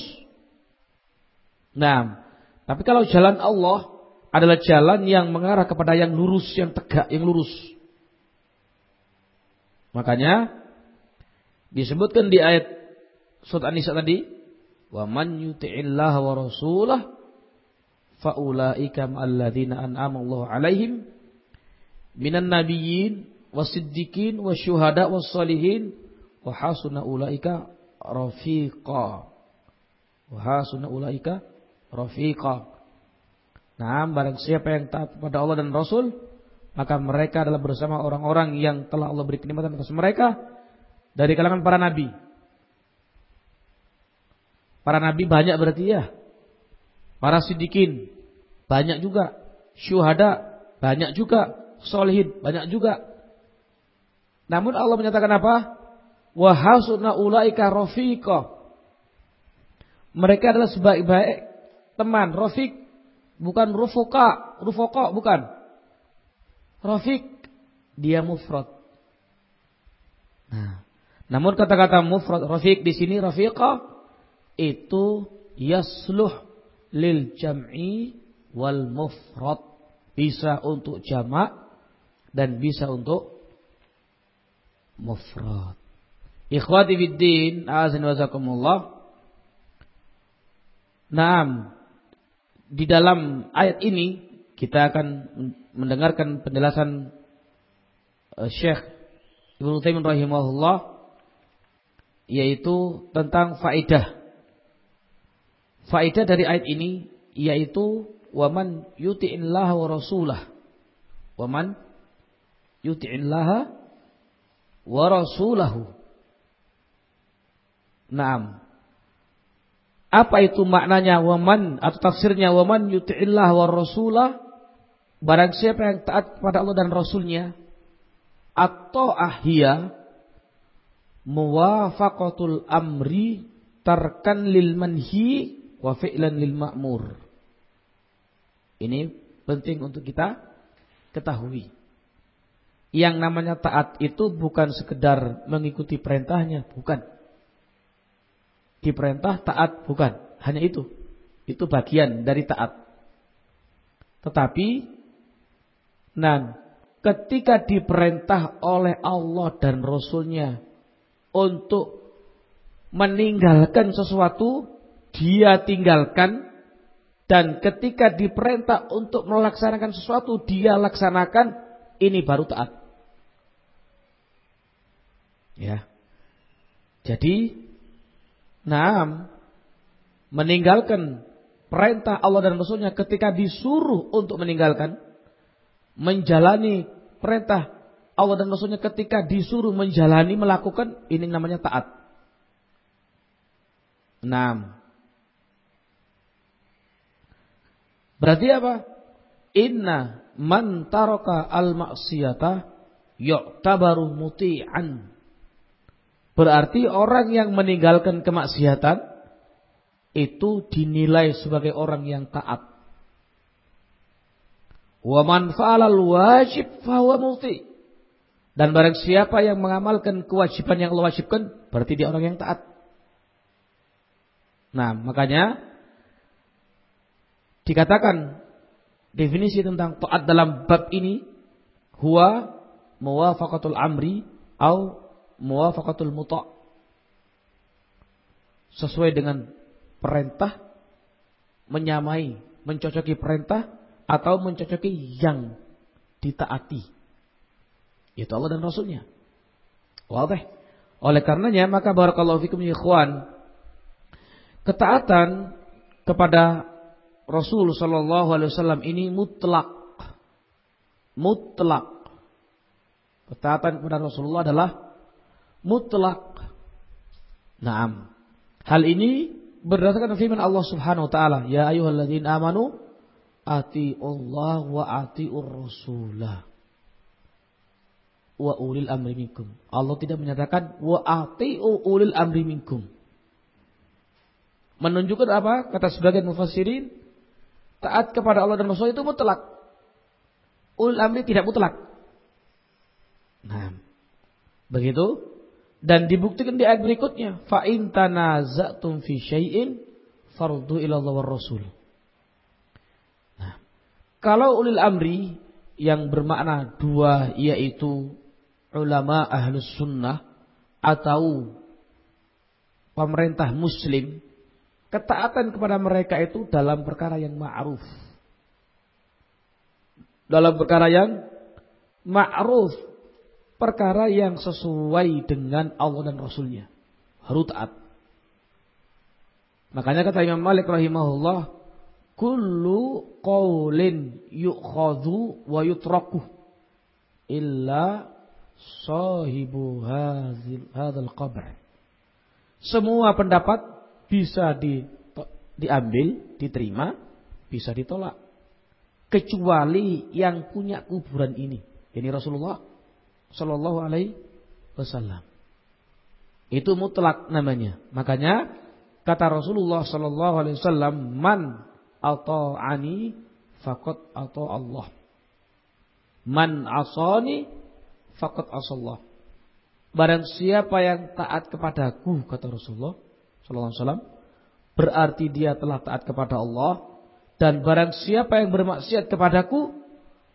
Nah, tapi kalau jalan Allah adalah jalan yang mengarah kepada yang lurus, yang tegak, yang lurus. Makanya disebutkan di ayat surat An-Nisa tadi, wa man yuti'illaha wa rasulahu fa ulaika ma'alladzina an'ama Allahu 'alaihim minan nabiyyin wasiddiqin wasyuhada wassalihin wa hasuna ulaika rafiqa. Wa hasuna ulaika rafiqa. Nah, barang siapa yang taat kepada Allah dan Rasul, maka mereka adalah bersama orang-orang yang telah Allah beri kenikmatan atas mereka dari kalangan para nabi. Para nabi banyak berarti ya. Para siddiqin banyak juga. Syuhada banyak juga. Sholihin banyak juga. Namun Allah menyatakan apa? Wa hasuna ulaika rafiqa. Mereka adalah sebaik-baik teman. Rafiq, bukan rufuqa. Rufuqa bukan. Rafiq, dia mufrad. Nah, namun kata-kata mufrad rafiq di sini rafiqa itu yasluh lil jam'i wal mufrad, bisa untuk jamak dan bisa untuk mufrad. Ikhwati fiddin, azan wazakumullah. Naam, di dalam ayat ini kita akan mendengarkan penjelasan uh, Syekh Ibnu Taimiyah rahimahullah, yaitu tentang faedah. Faedah dari ayat ini yaitu waman yuti'illaha wa rasulah. Waman yuti'illaha wa rasulahu. Naam. Apa itu maknanya waman atau tafsirnya waman yuti'illah wa rasulah? Barang siapa yang taat kepada Allah dan Rasulnya, atau ahya muwafaqatul amri tarkan lil manhi wa fi'lan lil ma'mur. Ini penting untuk kita ketahui. Yang namanya taat itu bukan sekedar mengikuti perintahnya, bukan. Diperintah taat, bukan. Hanya itu. Itu bagian dari taat. Tetapi, nah, ketika diperintah oleh Allah dan Rasulnya untuk meninggalkan sesuatu, dia tinggalkan. Dan ketika diperintah untuk melaksanakan sesuatu, dia laksanakan. Ini baru taat. Ya. Jadi, nah, meninggalkan perintah Allah dan Rasulnya ketika disuruh untuk meninggalkan, menjalani perintah Allah dan Rasulnya ketika disuruh menjalani, melakukan, ini namanya taat. Nah, berarti apa? Inna man taraka al-ma'siyata yu'tabaru muti'an. Berarti orang yang meninggalkan kemaksiatan itu dinilai sebagai orang yang taat. Wa man fa'alal wajib fahuwa muti. Dan barang siapa yang mengamalkan kewajiban yang Allah wajibkan, berarti dia orang yang taat. Nah, makanya dikatakan definisi tentang taat dalam bab ini huwa muwafaqatul amri au muwafaqatul muta', sesuai dengan perintah, menyamai, mencocoki perintah atau mencocoki yang ditaati, yaitu Allah dan Rasulnya. Wadah. Oleh karenanya maka barakallahu fikum ya ikhwan, ketaatan kepada Rasul sallallahu alaihi wasallam ini mutlak. Mutlak. Ketaatan kepada Rasulullah adalah mutlak. Naam. Hal ini berdasarkan firman Allah Subhanahu wa taala, ya ayyuhalladzina amanu atiiullah wa atiiur rasulah wa ulil amri minkum. Allah tidak menyatakan wa atiiu ulil amri minkum. Menunjukkan apa? Kata sebagian mufassirin, taat kepada Allah dan Rasul itu mutlak. Ulil amri tidak mutlak. Nah, begitu. Dan dibuktikan di ayat berikutnya, fa in tanaza'tum fi syai'in faruddu ila Allah war Rasul. Nah, kalau ulil amri yang bermakna dua, yaitu ulama ahlus sunnah atau pemerintah muslim, ketaatan kepada mereka itu dalam perkara yang ma'ruf. Dalam perkara yang ma'ruf, perkara yang sesuai dengan Allah dan Rasulnya, harus taat. Makanya kata Imam Malik rahimahullah, kullu qaulin yu'khadhu wa yutraku illa sahibu hadzal qabr. Semua pendapat bisa di, diambil, diterima, bisa ditolak, kecuali yang punya kuburan ini. Ini Rasulullah sallallahu alaihi wasallam. Itu mutlak namanya. Makanya kata Rasulullah sallallahu alaihi wasallam, man ata'ani faqad ata Allah. Man asani faqad asallah. Barang siapa yang taat kepadaku, kata Rasulullah sallallahu alaihi wasallam, berarti dia telah taat kepada Allah. Dan barang siapa yang bermaksiat kepadaku,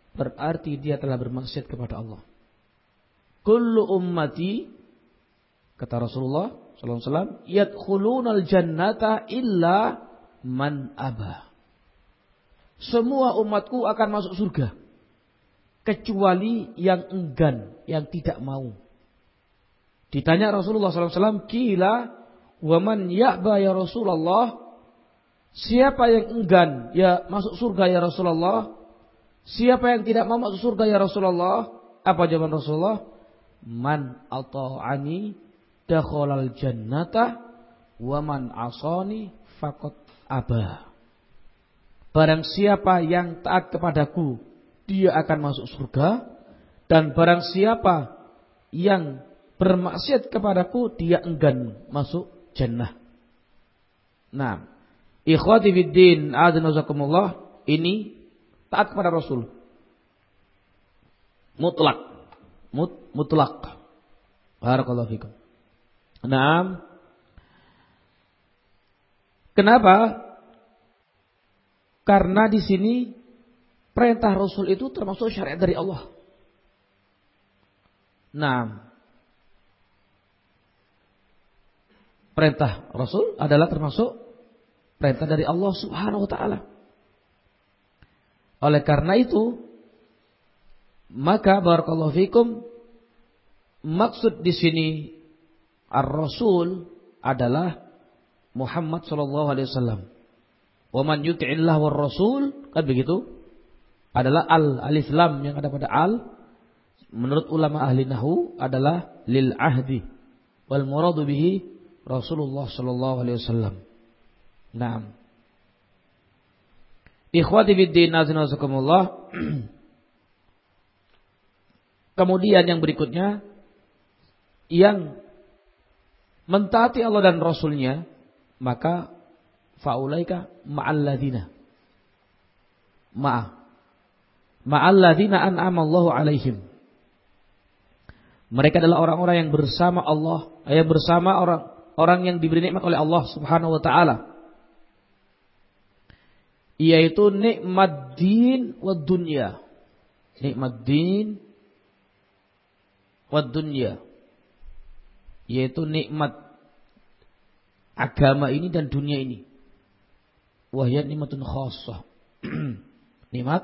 berarti dia telah bermaksiat kepada Allah. Kullu ummati Kata Rasulullah sallallahu alaihi wasallam, "Yadkhulunal jannata illa man aba." Semua umatku akan masuk surga kecuali yang enggan, yang tidak mau. Ditanya Rasulullah sallallahu alaihi wasallam, "Qila wa man ya'ba ya Rasulullah?" Siapa yang enggan ya masuk surga ya Rasulullah? Siapa yang tidak mau masuk surga ya Rasulullah? Apa jawaban Rasulullah? Man ata'ani dakhalal jannata wa man asani faqad aba. Barang siapa yang taat kepadaku, dia akan masuk surga, dan barang siapa yang bermaksiat kepadaku, dia enggan masuk jannah. Nah, ikhwati fiddin, a'adzakumullah, ini taat kepada Rasul. Mutlak. Mut, mutlak. Barakallahu fikum. Naam. Kenapa? Karena di sini perintah Rasul itu termasuk syariat dari Allah. Naam. Perintah Rasul adalah termasuk perintah dari Allah Subhanahu wa taala. Oleh karena itu, maka barakallahu fikum, maksud di sini Ar-Rasul adalah Muhammad sallallahu alaihi wasallam. Wa man yuti'illah war rasul, kan begitu? Adalah al alif lam yang ada pada al, menurut ulama ahli nahwu adalah lil ahdi wal muradu bihi Rasulullah sallallahu alaihi wasallam. Naam. Ikhwati fiddin, azakumullah. Kemudian yang berikutnya, yang mentaati Allah dan Rasulnya, maka faulaika ma'alladina ma'a ma'alladina an'ama Allahu alaihim. Mereka adalah orang-orang yang bersama Allah, yang bersama orang orang yang diberi nikmat oleh Allah Subhanahu wa taala, yaitu nikmat din wa dunya. Nikmat din wa dunya, yaitu nikmat agama ini dan dunia ini. Wahya nikmatun khassah. Nikmat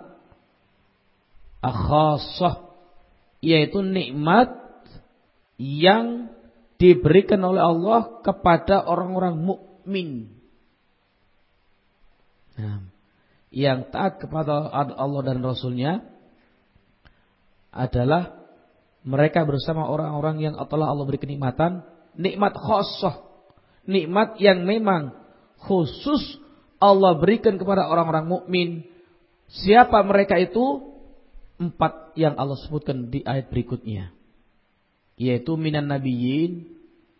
khassah, yaitu nikmat yang diberikan oleh Allah kepada orang-orang mukmin. Nah, yang taat kepada Allah dan Rasulnya adalah mereka bersama orang-orang yang telah Allah beri kenikmatan, nikmat khassah, nikmat yang memang khusus Allah berikan kepada orang-orang mukmin. Siapa mereka itu? Empat yang Allah sebutkan di ayat berikutnya, yaitu minan nabiyyin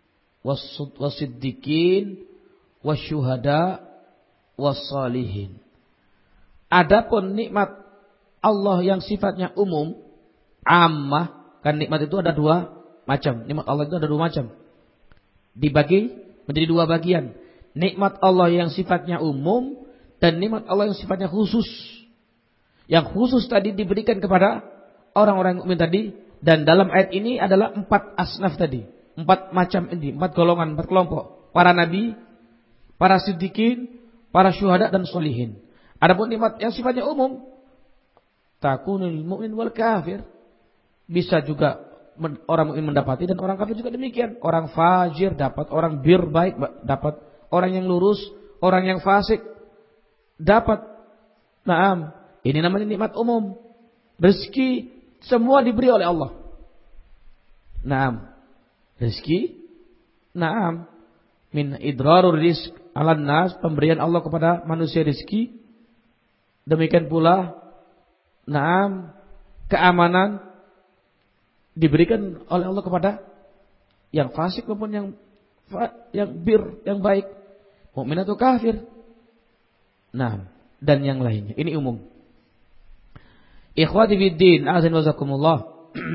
wasiddiqin wasyuhada wassalihin. Adapun nikmat Allah yang sifatnya umum, ammah, kan nikmat itu ada dua macam. Nikmat Allah itu ada dua macam, dibagi menjadi dua bagian. Nikmat Allah yang sifatnya umum dan nikmat Allah yang sifatnya khusus. Yang khusus tadi diberikan kepada orang-orang mukmin tadi, dan dalam ayat ini adalah empat asnaf tadi, empat macam ini, empat golongan, empat kelompok. Para nabi, para siddiqin, para syuhada dan sholihin. Adapun nikmat yang sifatnya umum, takunul mu'min wal kafir, bisa juga orang mukmin mendapati dan orang kafir juga demikian. Orang fajir dapat, orang bir baik dapat, orang yang lurus, orang yang fasik dapat. Naam, ini namanya nikmat umum. Rezeki semua diberi oleh Allah. Naam, rezeki, naam, min idrarur rizq alan nas, pemberian Allah kepada manusia rezeki. Demikian pula, naam, keamanan diberikan oleh Allah kepada yang fasik maupun yang yang bir, yang baik, mukmin atau kafir. Nah, dan yang lainnya. Ini umum. Ikhwati fiddin, azan wazakumullah.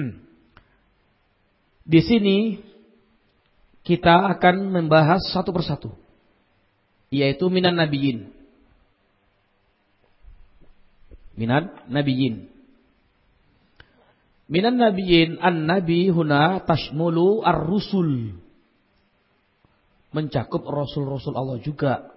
Di sini kita akan membahas satu persatu, yaitu minan nabiyyin. Minan nabiyyin. Minan nabiyyin, an-nabi huna tashmulu ar-rusul. mencakup rasul-rasul Allah juga.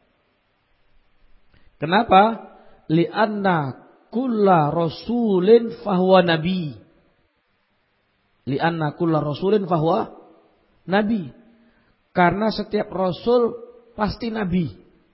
Kenapa? Li'anna kulla rasulin fahuwa nabi. Li'anna kulla rasulin fahuwa nabi. Karena setiap rasul pasti nabi.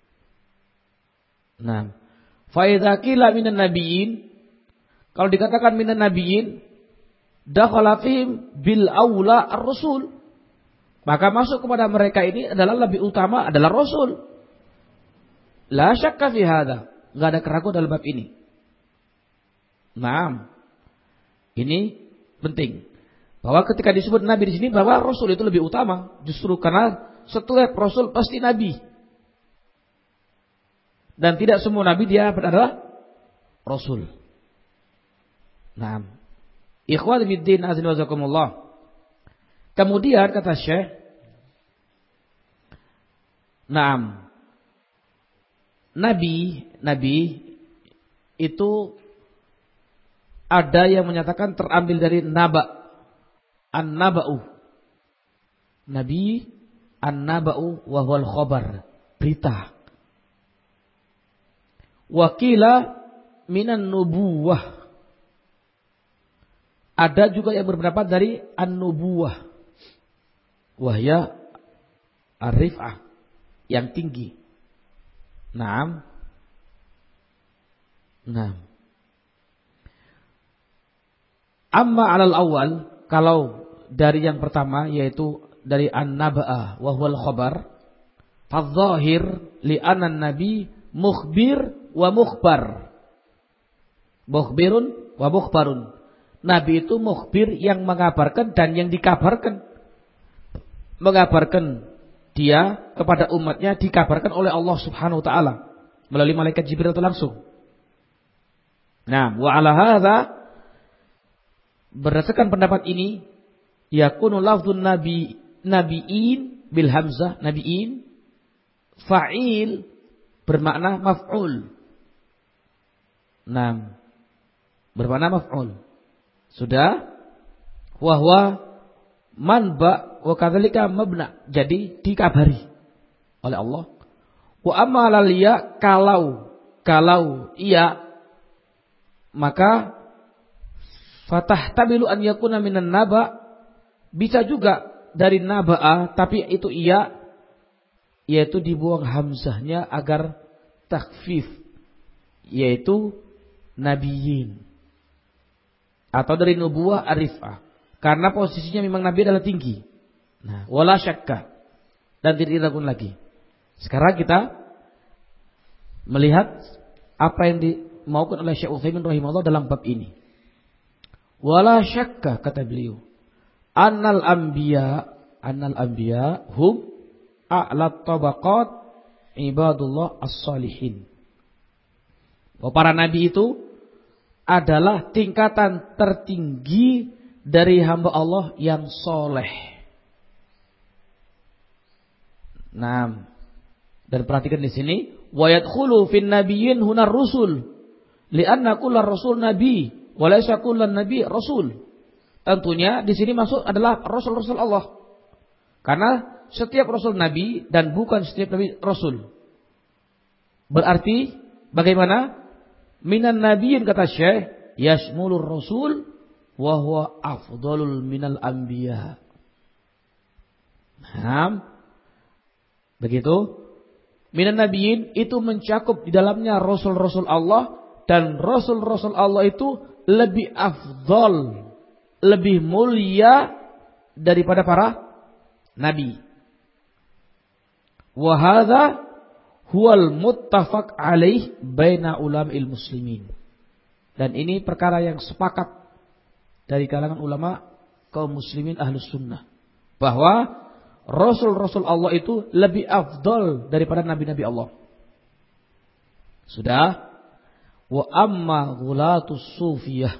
Nah, fa idza qila minan nabiyyin, kalau dikatakan minan nabiyyin, dakhala fihim bil aula ar-rasul. Maka masuk kepada mereka ini adalah lebih utama adalah rasul. La syakka fi hadza. Enggak ada keraguan dalam bab ini. Naam. Ini penting. Bahwa ketika disebut nabi di sini bahwa rasul itu lebih utama, justru karena setiap rasul pasti nabi. Dan tidak semua nabi dia adalah rasul. Naam. Ikhwan fiddin azza wa jazakumullah. Kemudian kata Syekh, naam, nabi, nabi itu ada yang menyatakan terambil dari naba, an-naba'u. Nabi an-naba'u wa huwal khabar, berita. Wakila minan nubuwah. Ada juga yang berpendapat dari an-nubuwah. Wahya ar-rif'ah, yang tinggi. Naam. Naam. Amma alal awal, kalau dari yang pertama yaitu dari an-naba'ah wa huwal khabar, fadh-dhahir li'anna an-nabi mukhbir wa mukhbar. Mukhbirun wa mukhbarun. Nabi itu mukhbir, yang mengabarkan dan yang dikabarkan. Mengabarkan dia kepada umatnya, dikabarkan oleh Allah Subhanahu wa taala melalui malaikat Jibril itu langsung. Nah, wa ala hadza, berdasarkan pendapat ini, yakunu lafdzun nabi nabiin bil hamzah, nabiin fa'il bermakna maf'ul. Nah, bermakna maf'ul. Sudah, wahwa manba wa kadzalika mabna, jadi dikabari oleh Allah. Wa amma laliya, kalau kalau iya, maka fatahtamilu an yakuna minan naba, bisa juga dari naba'a tapi itu iya, yaitu dibuang hamzahnya agar takhfif, yaitu nabiyin. Atau dari nubuwah arifah, karena posisinya memang nabi adalah tinggi. Nah, wala syakka, dan tidak diragukan lagi. Sekarang kita melihat apa yang dimaukan oleh Syekh Utsaimin rahimahullah dalam bab ini. Wala syakka, kata beliau, annal anbiya annal anbiya hum a'la tabaqat ibadullah as-salihin. Bahwa para nabi itu adalah tingkatan tertinggi dari hamba Allah yang soleh. Nah, dan perhatikan di sini, wa yadkhulu fin nabiyyin hunar rusul, li'anna kullar rasul nabi, wa laysa kullan nabi rasul. Tentunya di sini masuk adalah rasul-rasul Allah. Karena setiap rasul nabi dan bukan setiap nabi rasul. Berarti bagaimana? Minan nabiyyin, kata Syekh, yashmulur rasul wa huwa afdalul minal anbiya. Nah, begitu. Minan nabiyyin itu mencakup di dalamnya rasul-rasul Allah, dan rasul-rasul Allah itu lebih afdal, lebih mulia daripada para nabi. Wa hadza huwal muttafaq alaih baina ulama'il muslimin. Dan ini perkara yang sepakat dari kalangan ulama kaum muslimin ahlus sunnah, bahwa rasul-rasul Allah itu lebih afdal daripada nabi-nabi Allah. Sudah. Wa amma ghulatus sufiyah,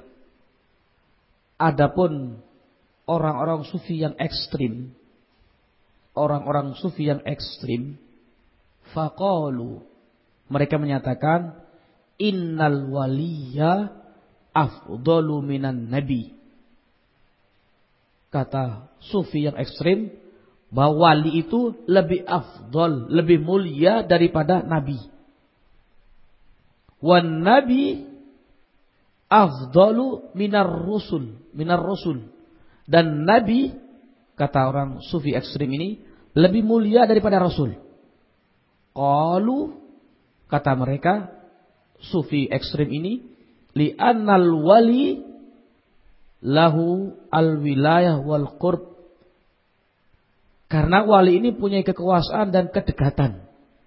adapun orang-orang sufi yang ekstrim, orang-orang sufi yang ekstrim, faqalu, mereka menyatakan innal waliya afdalu minan nabi. Kata sufi yang ekstrim, bahwa wali itu lebih afdol, lebih mulia daripada nabi. Wan nabi afdalu minar rusul, minar rusul. Dan nabi, kata orang sufi ekstrim ini, lebih mulia daripada rasul. Qalu, kata mereka sufi ekstrim ini, li'annal wali lahu al-wilayah wal qurb. Karena wali ini punya kekuasaan dan kedekatan.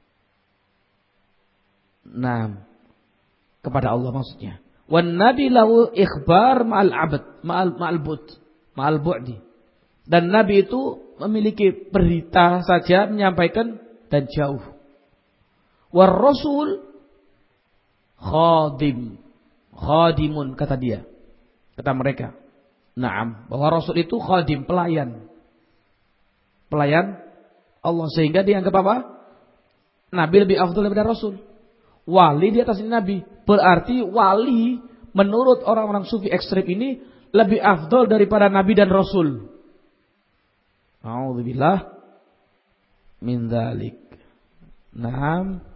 Nah, kepada Allah maksudnya. Wan nabi lahu ikhbar ma'al abad, ma'al ma'al bud, ma'al bu'di. Dan nabi itu memiliki berita saja, menyampaikan dan jauh. War rasul khadim, khadimun kata dia. Kata mereka. Naam, bahwa rasul itu khadim, pelayan. Pelayan Allah, sehingga dianggap apa? Nabi lebih afdal daripada rasul. Wali di atas nabi. Berarti wali menurut orang-orang sufi ekstrem ini lebih afdal daripada nabi dan rasul. A'udzubillah min dzalik. Naam.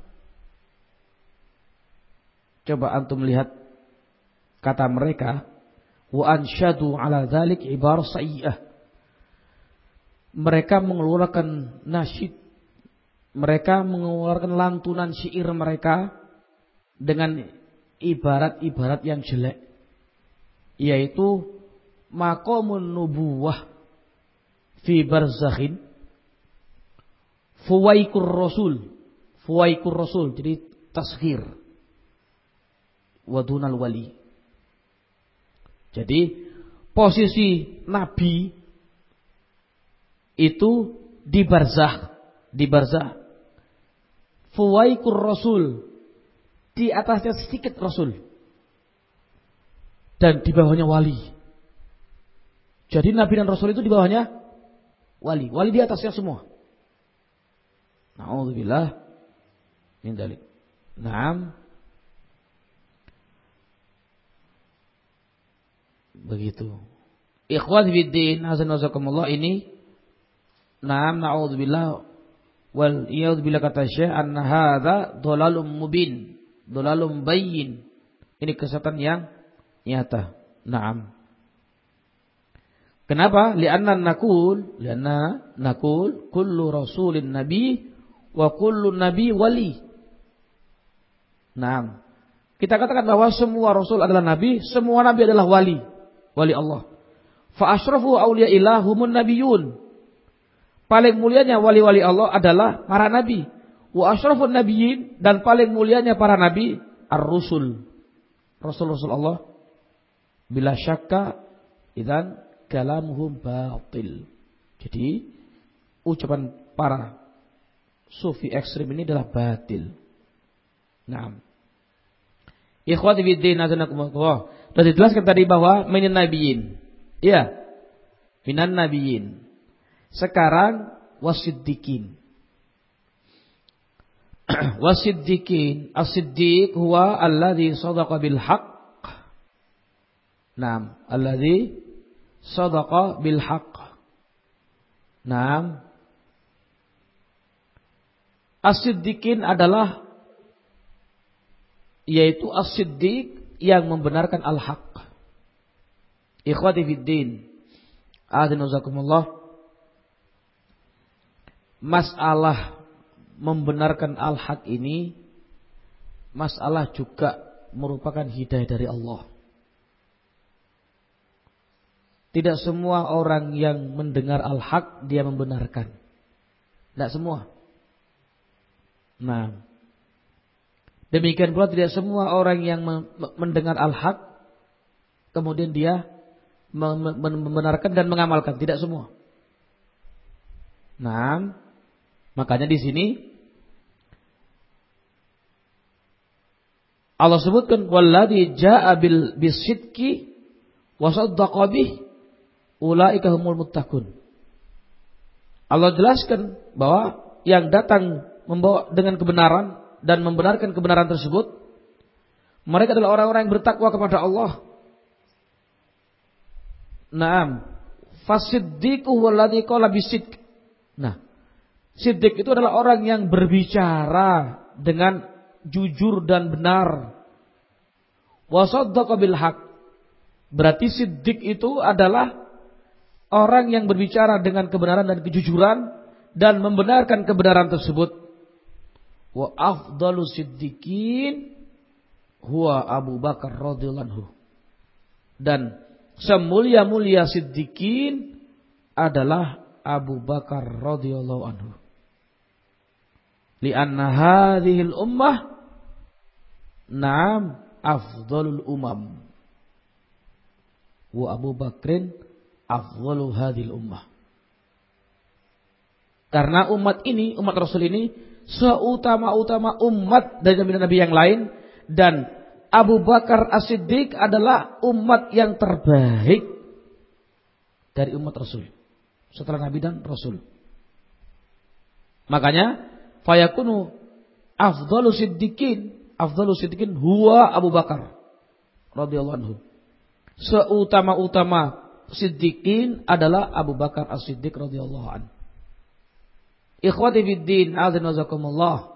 Coba antum lihat kata mereka, wa ansyadu ala dzalik ibarah sayyi'ah. Mereka mengeluarkan nasyid, mereka mengeluarkan lantunan syair mereka dengan ibarat-ibarat yang jelek, yaitu maqamun nubuwah fi barzakhin fuwaikur rasul, fuwaikur rasul, jadi tasghir wadunal wali. Jadi posisi nabi itu di barzakh, di barzakh. Fuwaikur rasul, di atasnya sedikit rasul, dan di bawahnya wali. Jadi nabi dan rasul itu di bawahnya wali, wali di atasnya semua. Na'udzubillah min dzalik. Naam. Begitu. Ikhwati fiddin, azan wazakumullah, ini naam, na'udzubillah wal iyadzubillah, kata Syekh, anna hadza dhalalum mubin, dhalalum bayyin. Ini kesesatan yang nyata. Naam. Kenapa? Li'anna naqul, li'anna naqul kullu rasulin nabi wa kullu nabi wali. Naam. Kita katakan bahwa semua rasul adalah nabi, semua nabi adalah wali, wali Allah. Fa asyrafu awliya'illah humun nabiyun. Paling mulianya wali-wali Allah adalah para nabi. Wa asyrafun nabiyyin, dan paling mulianya para nabi ar-rusul, rasul-rasul Allah. Bila syakka idzan kalamuhum batil. Jadi ucapan para sufi ekstrem ini adalah batil. Naam. Ikhwati fiddin, azanakumullah. Sudah dijelaskan tadi bahwa minan nabiyyin. Iya. Minan nabiyyin. Sekarang wasiddiqin. Wasiddiqin, as-siddiq huwa alladhi sadaqa bil haqq. Naam, alladhi sadaqa bil haqq. Naam. As-siddiqin adalah, yaitu as-siddiq yang membenarkan al-haq. Ikhwati fiddin, a'udzubillahi, masalah membenarkan al-haq ini masalah juga merupakan hidayah dari Allah. Tidak semua orang yang mendengar al-haq dia membenarkan. Tidak semua. Nah, demikian pula tidak semua orang yang mendengar al-haq kemudian dia membenarkan dan mengamalkan. Tidak semua. Nah, makanya di sini Allah sebutkan walladzi jaa'a bil bisidqi wa saddaqa bih ulaika humul muttaqun. Allah jelaskan bahwa yang datang membawa dengan kebenaran dan membenarkan kebenaran tersebut, mereka adalah orang-orang yang bertakwa kepada Allah. Naam, fasiddiqu walladzi qala bisidq. Nah, Siddiq itu adalah orang yang berbicara dengan jujur dan benar. Wa saddaqa bil haq. Berarti Siddiq itu adalah orang yang berbicara dengan kebenaran dan kejujuran dan membenarkan kebenaran tersebut. Wa afdalu siddiqin huwa Abu Bakar radhiyallahu anhu. Dan semulia-mulia siddiqin adalah Abu Bakar radhiyallahu anhu. Lianna hadhil ummah na'am afdalul umam. Wa Abu Bakrin afdalu hadhil ummah. Karena umat ini, umat Rasul ini seutama-utama umat dari nabi-nabi yang lain, dan Abu Bakar As-Siddiq adalah umat yang terbaik dari umat Rasul setelah Nabi dan Rasul. Makanya fayakunu afdalu siddiqin, afdalu siddiqin huwa Abu Bakar radhiyallahu anhu. Seutama-utama siddiqin adalah Abu Bakar As-Siddiq radhiyallahu anhu. Ikhwati fiddin, a'adzani wazakumullah.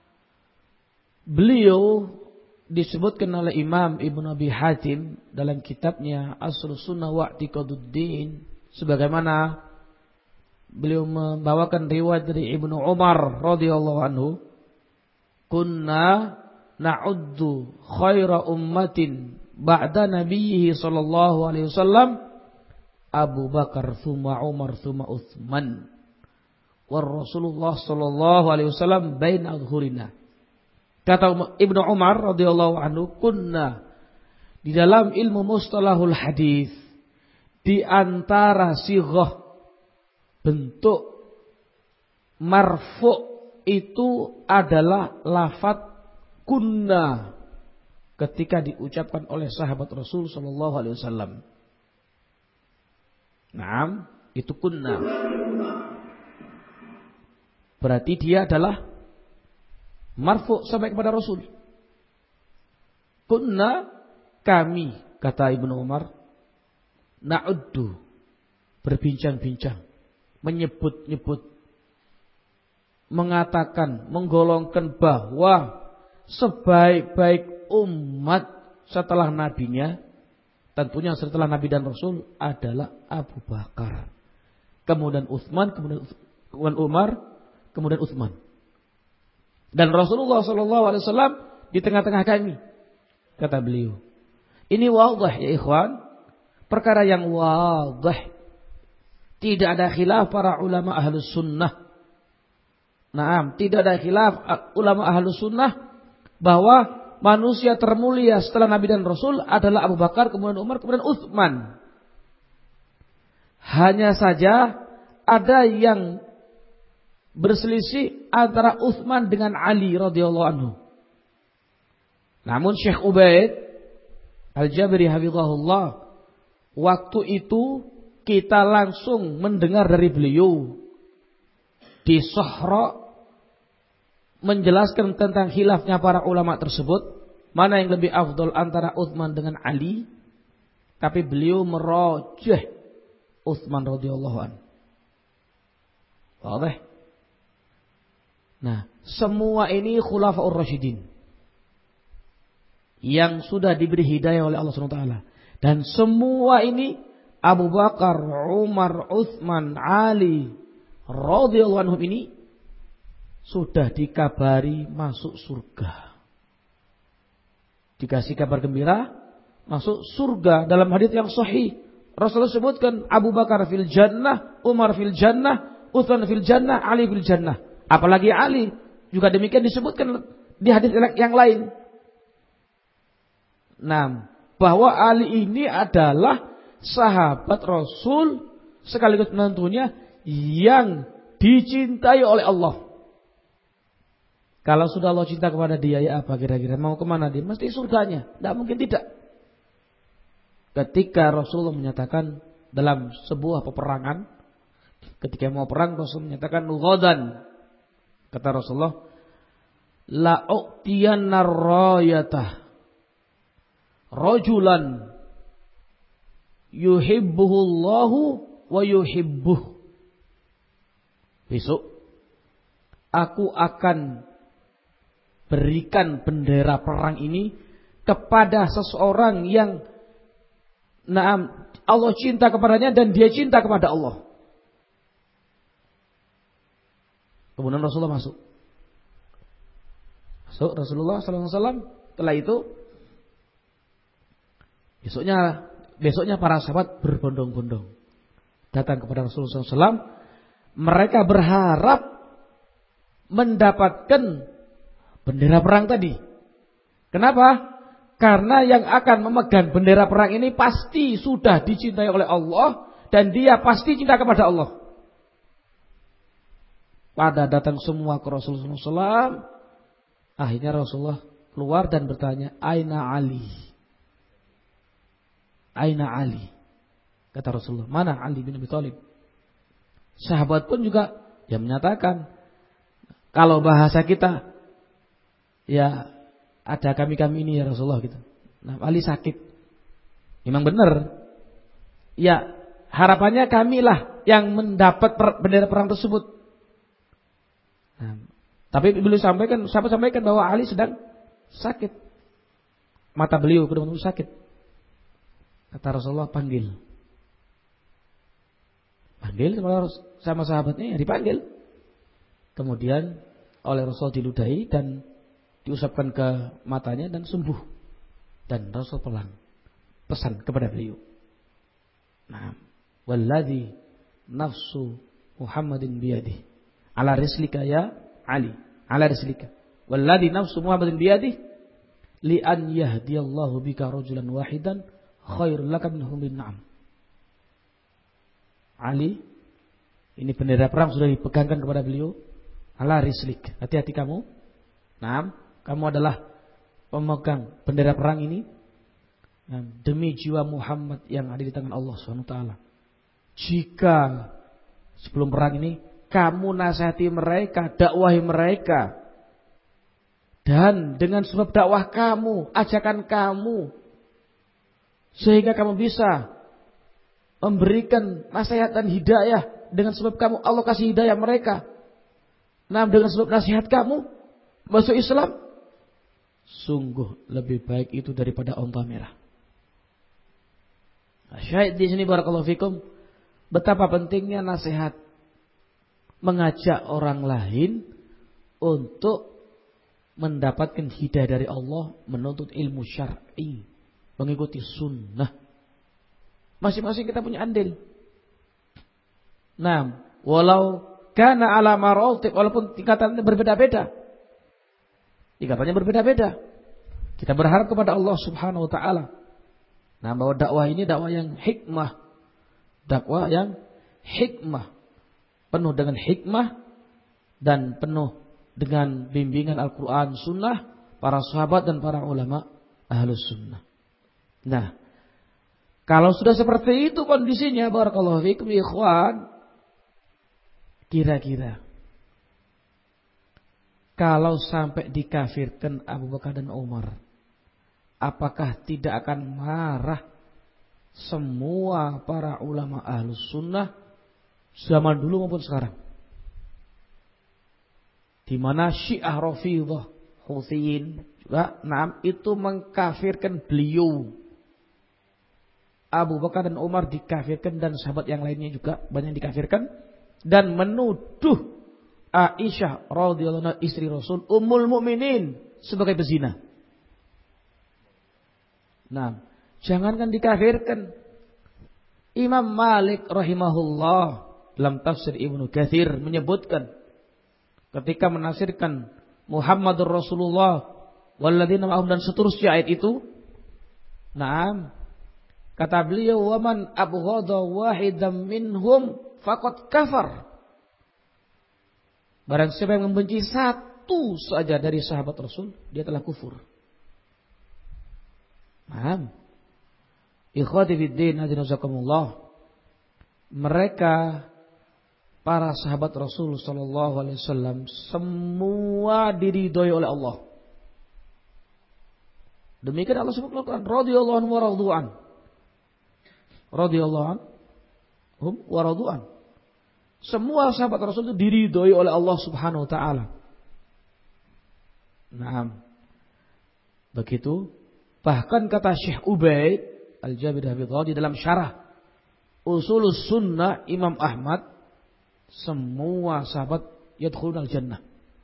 Beliau disebutkan oleh Imam Ibnu Abi Hatim dalam kitabnya Ashlus Sunnah wa I'tiqaduddin, sebagaimana beliau membawakan riwayat dari Ibnu Umar radhiyallahu anhu, kunna na'uddu khaira ummatin ba'da nabiyhi sallallahu alaihi wasallam Abu Bakar thumma Umar thumma Utsman wa Rasulullah sallallahu alaihi wasallam baina adhurina. Kata Ibnu Umar radhiyallahu anhu, kunna, di dalam ilmu mustalahul hadis, di antara sighah bentuk marfu itu adalah lafaz kunna ketika diucapkan oleh sahabat Rasul sallallahu alaihi wasallam. Naam, itu kunna. Berarti dia adalah marfu sampai kepada Rasul. Kunna, kami, kata Ibnu Umar, na'uddu, berbincang-bincang, menyebut-nyebut, mengatakan, menggolongkan bahwa sebaik-baik umat setelah nabinya, tentunya setelah Nabi dan Rasul, adalah Abu Bakar, kemudian Utsman, kemudian Umar, kemudian Utsman. Dan Rasulullah sallallahu alaihi wasallam di tengah-tengah kami, kata beliau. Ini wadhah ya ikhwan, perkara yang wadhah. Tidak ada khilaf para ulama ahlus sunnah. Naam, tidak ada khilaf ulama ahlus sunnah bahwa manusia termulia setelah Nabi dan Rasul adalah Abu Bakar, kemudian Umar, kemudian Utsman. Hanya saja ada yang berselisih antara Utsman dengan Ali radhiyallahu anhu. Namun Syekh Ubaid Al-Jabri hafizahullah, waktu itu kita langsung mendengar dari beliau di Sahra menjelaskan tentang khilafnya para ulama tersebut, mana yang lebih afdal antara Utsman dengan Ali, tapi beliau merajih Utsman radhiyallahu anhu. Wadah. Nah, semua ini khulafaur rasyidin yang sudah diberi hidayah oleh Allah subhanahu wa taala, dan semua ini Abu Bakar, Umar, Utsman, Ali radhiyallahu anhum ini sudah dikabari masuk surga. Dikasih kabar gembira masuk surga. Dalam hadits yang sahih Rasulullah sebutkan Abu Bakar fil jannah, Umar fil jannah, Utsman fil jannah, Ali fil jannah. Apalagi Ali juga demikian disebutkan di hadits yang lain. Nah, bahwa Ali ini adalah sahabat Rasul sekaligus menantunya yang dicintai oleh Allah. Kalau sudah Allah cinta kepada dia, ya apa kira-kira mau kemana dia? Mesti surganya. Tidak mungkin tidak. Ketika Rasulullah menyatakan dalam sebuah peperangan, ketika mau perang Rasul menyatakan ghadan, kata Rasulullah, la u'tiyanna rayatah rajulan yuhibbuhullahu wa yuhibbuh besok aku akan berikan bendera perang ini kepada seseorang yang naam Allah cinta kepadanya dan dia cinta kepada Allah. Kemudian Rasulullah masuk. Masuk Rasulullah sallallahu alaihi wasallam. Setelah itu besoknya besoknya para sahabat berbondong-bondong datang kepada Rasulullah sallallahu alaihi wasallam. Mereka berharap mendapatkan bendera perang tadi. Kenapa? Karena yang akan memegang bendera perang ini pasti sudah dicintai oleh Allah dan dia pasti cinta kepada Allah. Pada datang semua ke Rasulullah sallallahu alaihi wasallam. Akhirnya Rasulullah keluar dan bertanya, Aina Ali? Aina Ali? Kata Rasulullah, mana Ali bin Abi Thalib? Sahabat pun juga yang menyatakan, kalau bahasa kita, ya ada kami-kami ini ya Rasulullah gitu. Nah, Ali sakit. Memang benar. Ya, harapannya kamilah yang mendapat bendera perang tersebut. Nah, tapi beliau sampaikan, siapa sampaikan bahwa Ali sedang sakit. Mata beliau benar-benar sakit. Kata Rasulullah, panggil. Panggil sama sahabatnya, ya dipanggil. Kemudian oleh Rasul diludahi dan diusapkan ke matanya dan sembuh. Dan Rasul pelan pesan kepada beliau. Nah, walladzi nafsu Muhammadin biyadihi ala rislika ya Ali, ala rislika. Walladzi nafsu Muhammadin biyadihi li an yahdiyallahu bika rajulan wahidan khairul laka min humrin na'am. Ali, ini bendera perang sudah dipegangkan kepada beliau. Ala rislik, hati-hati kamu. Nah, kamu adalah pemegang bendera perang ini. Nah, demi jiwa Muhammad yang ada di tangan Allah subhanahu wa taala. Jika sebelum perang ini kamu nasihati mereka, dakwahi mereka, dan dengan sebab dakwah kamu, ajakan kamu, sehingga kamu bisa memberikan nasihat dan hidayah, dengan sebab kamu Allah kasih hidayah mereka. Nah, dengan sebab nasihat kamu masuk Islam, sungguh lebih baik itu daripada onta merah. Nah, syahid di sini barakallahu fikum, betapa pentingnya nasihat, mengajak orang lain untuk mendapatkan hidayah dari Allah, menuntut ilmu syar'i, mengikuti sunnah. Masing-masing kita punya andil. Nah, walau karena ala maratib, walaupun tingkatannya berbeda-beda. Tingkatannya berbeda-beda. Kita berharap kepada Allah Subhanahu wa taala. Nah, bahwa dakwah ini dakwah yang hikmah. Dakwah yang hikmah. Penuh dengan hikmah dan penuh dengan bimbingan Al-Qur'an, sunnah, para sahabat dan para ulama Ahlus Sunnah. Nah, kalau sudah seperti itu kondisinya, barakallahu fikum ikhwan, kira-kira kalau sampai dikafirkan Abu Bakar dan Umar, apakah tidak akan marah semua para ulama Ahlus Sunnah zaman dulu maupun sekarang? Di mana Syiah Rafidhah, Huthiyin juga, nah, itu mengkafirkan beliau. Abu Bakar dan Umar dikafirkan dan sahabat yang lainnya juga banyak dikafirkan dan menuduh Aisyah radhiyallahu anha istri Rasul Ummul Mukminin sebagai pezina. Nah, jangankan dikafirkan, Imam Malik rahimahullah dalam tafsir Ibnu Katsir menyebutkan ketika menafsirkan Muhammadur Rasulullah walladzina ma'hum dan seterusnya ayat itu, nah, kata beliau, waman abghadha wahidam minhum faqad kafar. Barang siapa yang membenci satu saja dari sahabat Rasul, dia telah kufur. Paham? Ikhwati fiddin, hadirin. Mereka para sahabat Rasul sallallahu alaihi wasallam semua diridhoi oleh Allah. Demikian Allah sebutkan Al-Qur'an, radhiyallahu anhu wa radhu'an. Radhiyallahu anhum wa radhu'an. Semua sahabat Rasul itu diridhoi oleh Allah Subhanahu wa taala. Naam. Begitu. Bahkan kata Syekh Ubaid Al-Jabir Hafizahullah di dalam syarah Ushulus Sunnah Imam Ahmad, semua sahabat yadkhulunal jannah.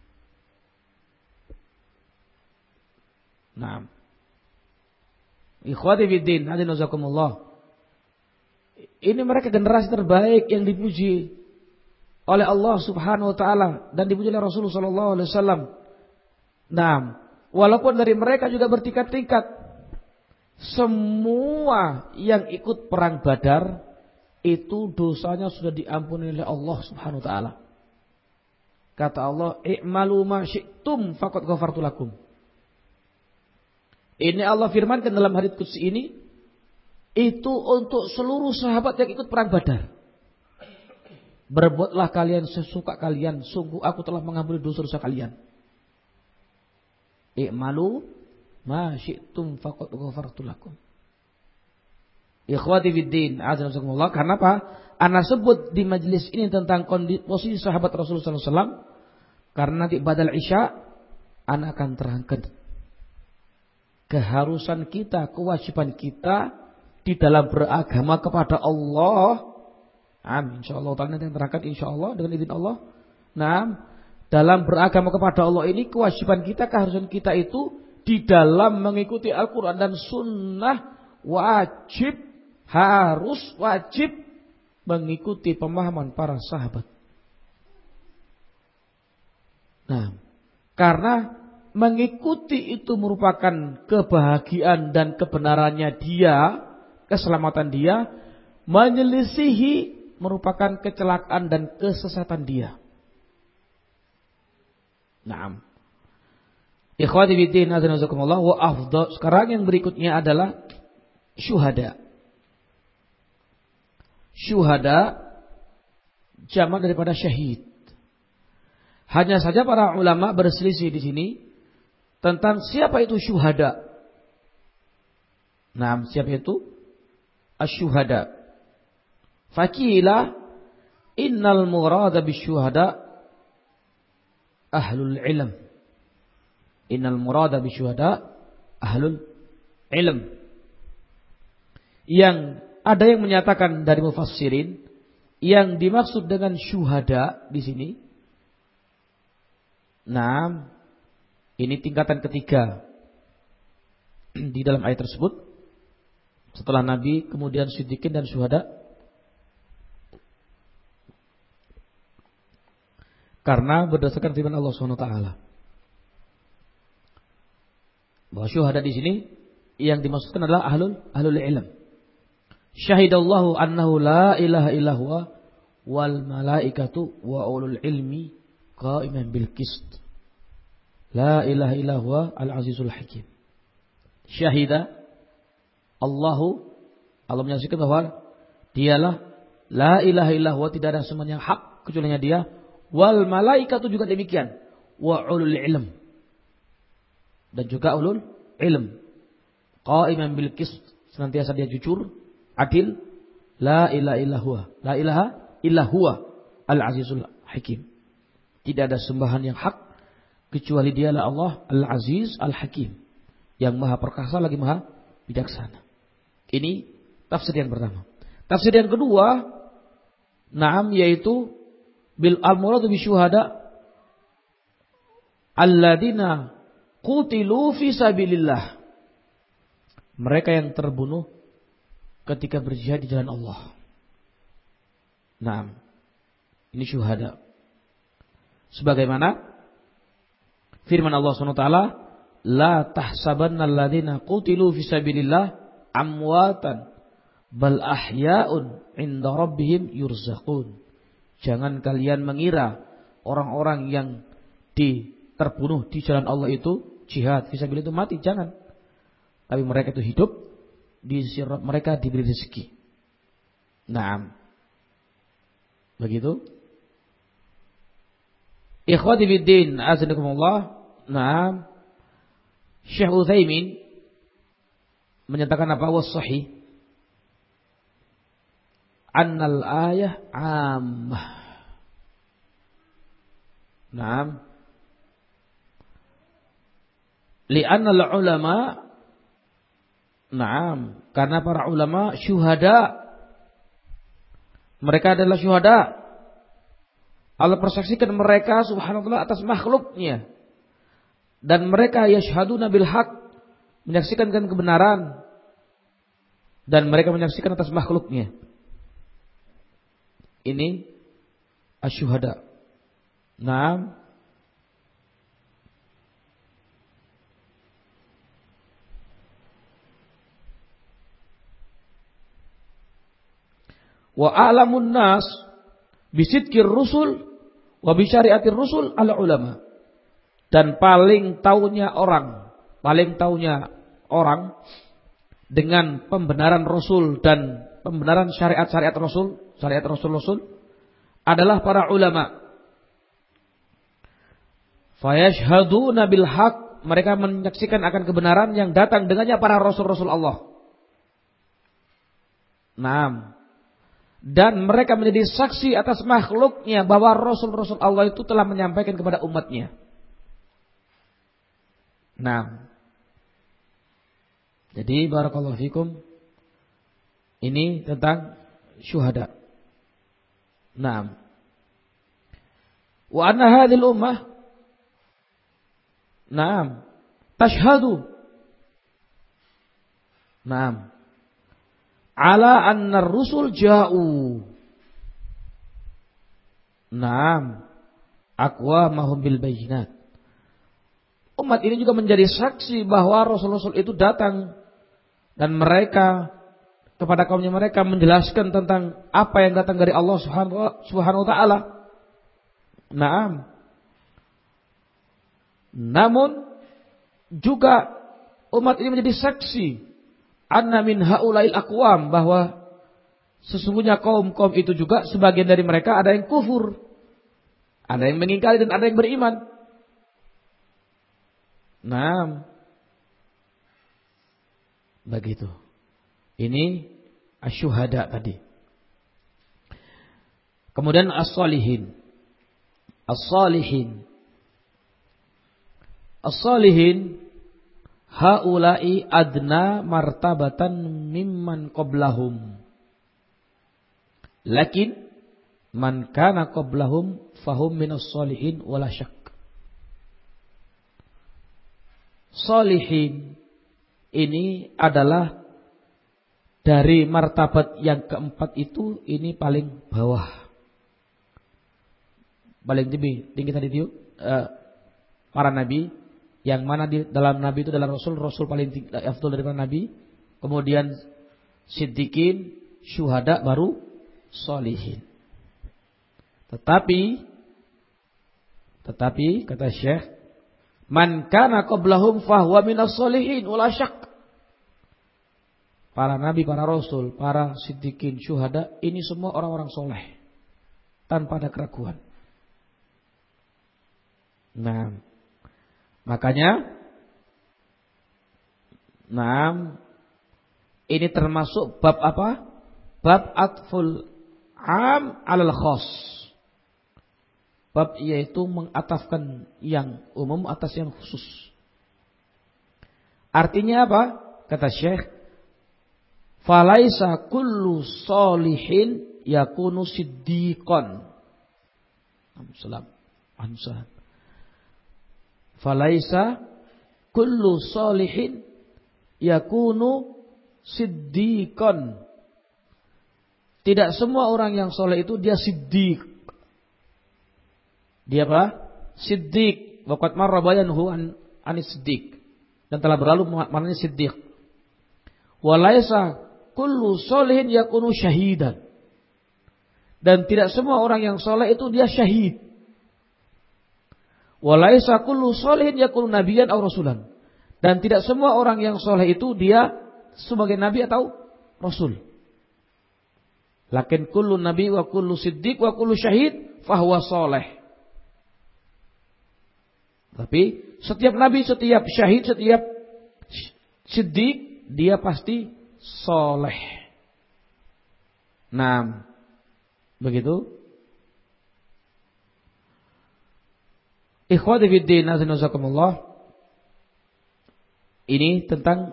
Naam. Ikhwati fiddin, hadirin wazakumullah. Ini mereka generasi terbaik yang dipuji oleh Allah Subhanahu wa taala dan dipuji oleh Rasulullah sallallahu alaihi wasallam. Naam. Walaupun dari mereka juga bertingkat-tingkat. Semua yang ikut perang Badar itu dosanya sudah diampuni oleh Allah Subhanahu wa taala. Kata Allah, "I'malu ma syi'tum faqad ghafartu lakum." Ini Allah firmankan dalam hadits qudsi ini, itu untuk seluruh sahabat yang ikut perang Badar. Berbuatlah kalian sesuka kalian, sungguh aku telah mengampuni dosa-dosa kalian. I'malu ma syi'tum faqad ghafartu lakum. Ikhwati fiddin, azakumullah. Karena apa? Ana sebut di majelis ini tentang kondisi posisi sahabat Rasulullah sallallahu alaihi wasallam karena nanti badal Isya ana akan terangkan keharusan kita, kewajiban kita di dalam beragama kepada Allah. Amin. Insyaallah taala nanti terangkan insyaallah dengan izin Allah. Nah, dalam beragama kepada Allah ini kewajiban kita, keharusan kita itu di dalam mengikuti Al-Qur'an dan Sunnah, wajib, harus wajib mengikuti pemahaman para sahabat. Nah, karena mengikuti itu merupakan kebahagiaan dan kebenarannya dia, keselamatan dia, menyelisihi merupakan kecelakaan dan kesesatan dia. Naam. Ikhwati fiddin, azakumullah wa afdal. Sekarang yang berikutnya adalah syuhada. Syuhada jamak daripada syahid. Hanya saja para ulama berselisih di sini tentang siapa itu syuhada. Nah, siapa itu? Asy-syuhada. Faqila innal murada bisyuhada ahlul ilm. Innal murada bisyuhada ahlul ilm. Yang ada yang menyatakan dari mufassirin yang dimaksud dengan syuhada di sini, nah, ini tingkatan ketiga di dalam ayat tersebut. Setelah Nabi, kemudian siddiqin dan syuhada. Karena berdasarkan firman Allah subhanahu wa taala bahwa syuhada di sini yang dimaksudkan adalah ahlul ahlul ilm. Syahidallahu annahu la ilaha illa huwa wal malaikatu wa ulul ilmi qa'iman bil qist. La ilaha illa huwa al-azizul hakim. Syahida Allahu, Allah menyaksikan bahwa dialah la ilaha illa huwa, tidak ada semua yang hak kecuali dia, wal malaikatu juga demikian, wa ulul ilm, dan juga ulul ilm, qa'iman bil qist, senantiasa dia jujur, adil, la ilaha illa huwa, la ilaha illa huwa al-azizul hakim. Tidak ada sembahan yang hak kecuali dialah Allah Al-Aziz Al-Hakim, yang maha perkasa lagi maha bijaksana. Ini tafsir yang pertama. Tafsir yang kedua, na'am, yaitu bil al-muradu bi syuhada alladzina qutilu fi sabilillah. Mereka yang terbunuh ketika berjihad di jalan Allah. Na'am. Ini syuhada. Sebagaimana firman Allah subhanahu wa taala, la tahsabanna alladzina qutilu fi sabilillah amwatan bal ahya'un 'inda rabbihim yurzaqun. Jangan kalian mengira orang-orang yang di terbunuh di jalan Allah itu jihad fi sabilillah itu mati, jangan. Tapi mereka itu hidup, di sisi mereka diberi rezeki. Naam. Begitu. Ikhwati fiddin, azanakumullah. Naam. Syekh Utsaimin menyatakan apa? Was sahih annal ayah ammah. Naam. Li'anna al-ulama, naam, karena para ulama syuhada. Mereka adalah syuhada. Allah persaksikan mereka subhanallah atas makhluknya. Dan mereka yashhaduna bil haq, menyaksikan dengan kebenaran. Dan mereka menyaksikan atas makhluknya. Ini asyuhada. Naam. Wa a'lamun nas bisidqir rusul wa bi syariatir rusul al ulama. Dan paling taunya orang, paling taunya orang dengan pembenaran Rasul dan pembenaran syariat-syariat Rasul, syariat Rasul-Rasul adalah para ulama. Fayashhaduna bil haq, mereka menyaksikan akan kebenaran yang datang dengannya para rasul-rasul Allah. Naam. Dan mereka menjadi saksi atas makhluknya bahwa rasul-rasul Allah itu telah menyampaikan kepada umatnya. Nah, jadi barakallahu fikum, ini tentang syuhada. Nah, wa anna hadhil ummah, naam, tashhadu, naam, ala anna ar-rusul ja'u, naam, aqwamahum bil bayyinat. Umat ini juga menjadi saksi bahwa Rasul-Rasul itu datang dan mereka kepada kaumnya mereka menjelaskan tentang apa yang datang dari Allah Subhanahu wa taala. Naam. Namun juga umat ini menjadi saksi anna min haulail aqwam, bahwa sesungguhnya kaum-kaum itu juga sebagian dari mereka ada yang kufur, ada yang mengingkari dan ada yang beriman. Nah, begitu. Ini asyuhada tadi. Kemudian as-salihin. As-salihin. As-salihin haula'i adna martabatan mimman qablahum. Lakin man kana qablahum fahum minas salihin wala syak. Salihin ini adalah dari martabat yang keempat itu, ini paling bawah, paling tinggi tinggi tadi itu uh, para nabi, yang mana di dalam nabi itu dalam rasul rasul paling tinggi, afdal daripada nabi, kemudian siddiqin, syuhada, baru salihin. Tetapi tetapi kata Syekh, man kana qablahum fahuwa minas sholihin wala syak. Para nabi, para rasul, para siddiqin, syuhada, ini semua orang-orang soleh tanpa ada keraguan. Nah, makanya, nah, ini termasuk bab apa? Bab atful am alal khas. Bab yaitu mengatafkan yang umum atas yang khusus. Artinya apa? Kata Syekh, falaisa kullu solihin yakunu siddiqan. Salam. Ansahan. Falaisa kullu solihin yakunu siddiqan. Tidak semua orang yang soleh itu dia siddiq. Dia apa? Siddiq. Waqad marra bayanhu an anis siddiq. Dan telah berlalu maknanya siddiq. Walaisa kullu solihin yakunu syahidan. Dan tidak semua orang yang soleh itu dia syahid. Walaisa kullu solihin yakunu nabiyan aw rasulan. Dan tidak semua orang yang soleh itu dia sebagai nabi atau rasul. Lakin kullu nabi wa kullu siddiq wa kullu syahid fahuwa soleh. Tapi setiap nabi, setiap syahid, setiap siddiq, dia pasti soleh. Nah, begitu. Ikhwati fid din, azza wajazakumullah. Ini tentang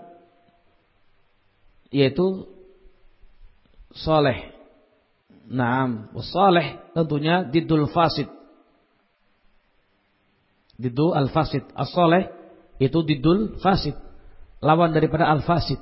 yaitu saleh. Naam, wassaleh tentunya diddul fasid. Diddu al-fasid. As-saleh itu diddul fasid, lawan daripada al-fasid.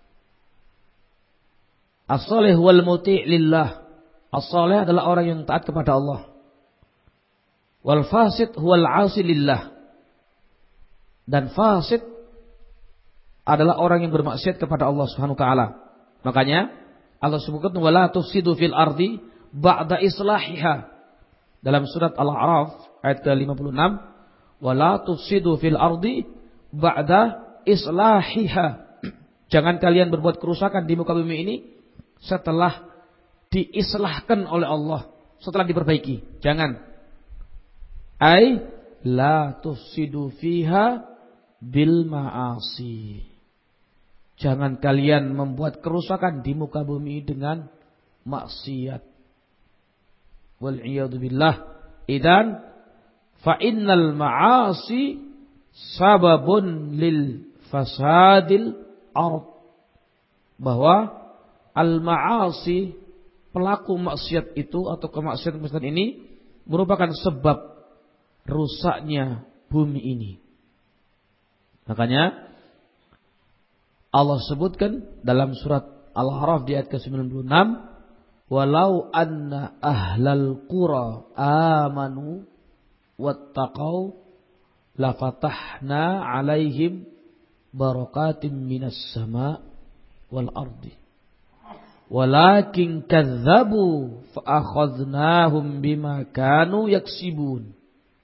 As-saleh wal muti' lillah. As-saleh adalah orang yang taat kepada Allah. Wal fasid huwal 'asi lillah. Dan fasid adalah orang yang bermaksiat kepada Allah Subhanahu wa taala. Makanya Allah sebutkan wala tufsidu fil ardi ba'da islahiha. Dalam surat Al-A'raf ayat ke lima puluh enam, wala tufsidu fil ardi ba'da islahiha. Jangan kalian berbuat kerusakan di muka bumi ini setelah diislahkan oleh Allah, setelah diperbaiki. Jangan. Ai la tufsidu fiha bil ma'asi. Jangan kalian membuat kerusakan di muka bumi dengan maksiat. Wal iyadu billah. Idan fa innal ma'asi sababun lil fasadil ard. Bahwa al ma'asi, pelaku maksiat itu atau kemaksiatan ini merupakan sebab rusaknya bumi ini. Makanya Allah sebutkan dalam surat Al-A'raf di ayat ke sembilan puluh enam, walau anna ahlal qura amanu wattaqau lafatahna alaihim barakatim minas sama wal ardi walakin kadzabu fa'akhadnahum bima kanu yaksibun.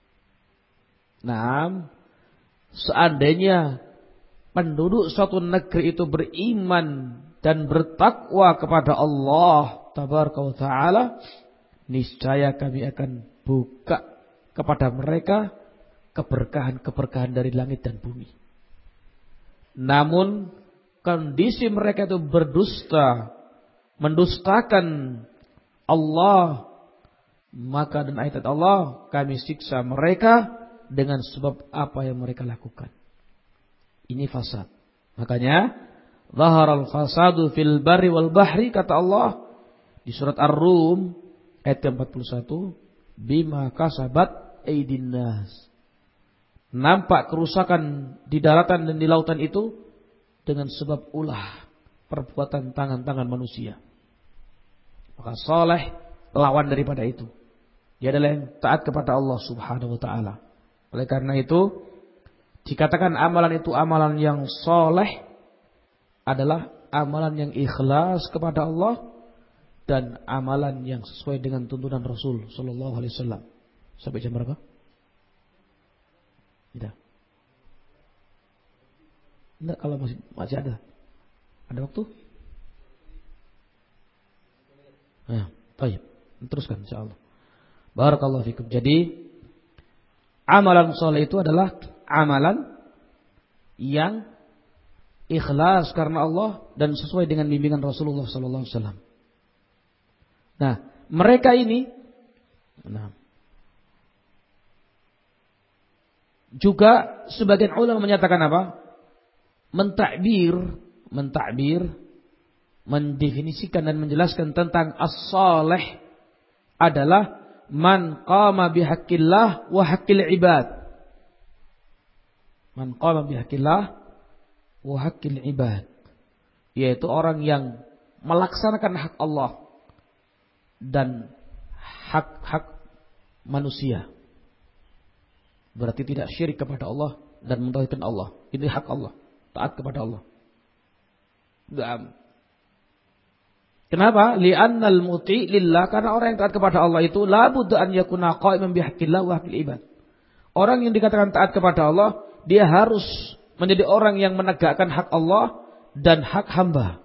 Nah, seandainya penduduk suatu negeri itu beriman dan bertakwa kepada Allah tabaraka wa taala, niscaya kami akan buka kepada mereka keberkahan-keberkahan dari langit dan bumi. Namun kondisi mereka itu berdusta, mendustakan Allah, maka dan ayat Allah, kami siksa mereka dengan sebab apa yang mereka lakukan. Ini fasad. Makanya zaharal fasadu fil barri wal bahri, kata Allah di surat Ar-Rum ayat ke empat puluh satu, bima kasabat aydin nas. Nampak kerusakan di daratan dan di lautan itu dengan sebab ulah perbuatan tangan-tangan manusia. Maka saleh lawan daripada itu. Dia adalah yang taat kepada Allah Subhanahu wa taala. Oleh karena itu dikatakan amalan itu amalan yang soleh adalah amalan yang ikhlas kepada Allah dan amalan yang sesuai dengan tuntunan Rasul Sallallahu Alaihi Wasallam. Sampai jam berapa? Tidak. Tidak, kalau masih masih ada. Ada waktu? Nah, baik. Teruskan insyaallah. Barakallahu fikum. Jadi amalan soleh itu adalah amalan yang ikhlas karena Allah dan sesuai dengan bimbingan Rasulullah sallallahu alaihi wasallam. Nah, mereka ini nah, juga sebagian ulama menyatakan apa? Mentakbir, mentakbir, mendefinisikan dan menjelaskan tentang as-salih adalah man qama bihaqqillah wa haqqil ibad. Man qama bihaqqillah wa haqqil ibad, yaitu orang yang melaksanakan hak Allah dan hak-hak manusia. Berarti tidak syirik kepada Allah dan mentauhidkan Allah. Ini hak Allah, taat kepada Allah. Kenapa? Li'annal muti' lillah, karena orang yang taat kepada Allah itu la budda an yakuna qa'iman bihaqqillah wa haqqil ibad. Orang yang dikatakan taat kepada Allah, dia harus menjadi orang yang menegakkan hak Allah dan hak hamba.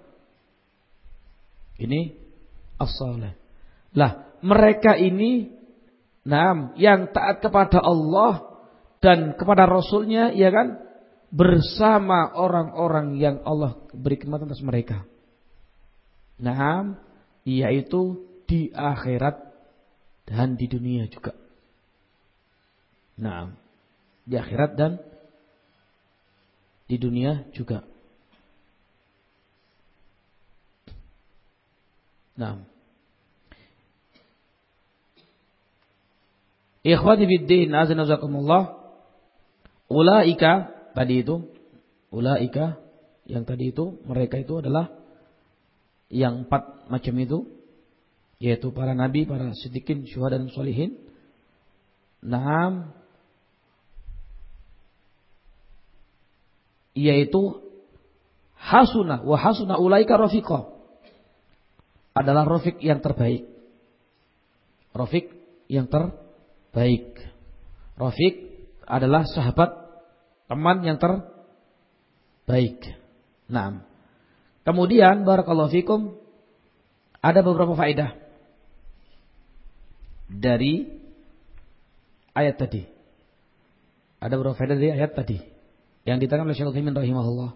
Ini as-salih. Lah, mereka ini nah, yang taat kepada Allah dan kepada Rasulnya, ya kan, bersama orang-orang yang Allah beri kenikmatan atas mereka. Nah, yaitu di akhirat dan di dunia juga. Nah, di akhirat dan di dunia juga. Nah, ikhwati fiddin, azza jazakumullah. Ulaika tadi itu, ulaika yang tadi itu, mereka itu adalah yang empat macam itu, yaitu para nabi, para siddiqin, syuhada dan sholihin. Naam, yaitu hasuna wa hasuna ulaika rafiqa, adalah rafiq yang terbaik. Rafiq yang terbaik. Rafiq adalah sahabat, teman yang terbaik. Naam. Kemudian barakallahu fikum, ada beberapa faedah dari ayat tadi. Ada beberapa faedah dari ayat tadi yang diterangkan oleh Syekh Utsaimin rahimahullah.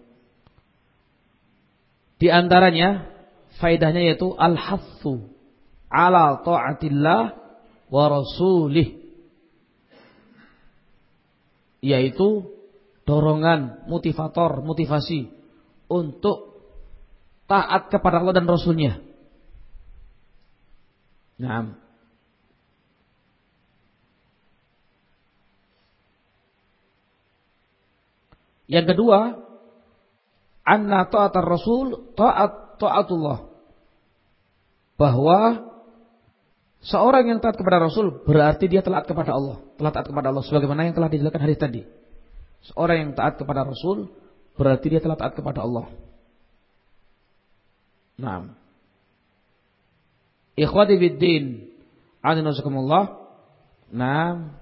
Di antaranya faedahnya yaitu al-hathu ala ta'atillah wa rasulih, yaitu dorongan, motivator, motivasi untuk taat kepada Allah dan Rasulnya. Naam. Yang kedua, anna ta'atar Rasul ta'at ta'atullah, bahwa seorang yang taat kepada Rasul berarti dia taat kepada Allah, telah taat kepada Allah, sebagaimana yang telah dijelaskan hadis tadi. Seorang yang taat kepada Rasul berarti dia telah taat kepada Allah. Naam. Ikhwati fiddin, a'azakumullah. Naam.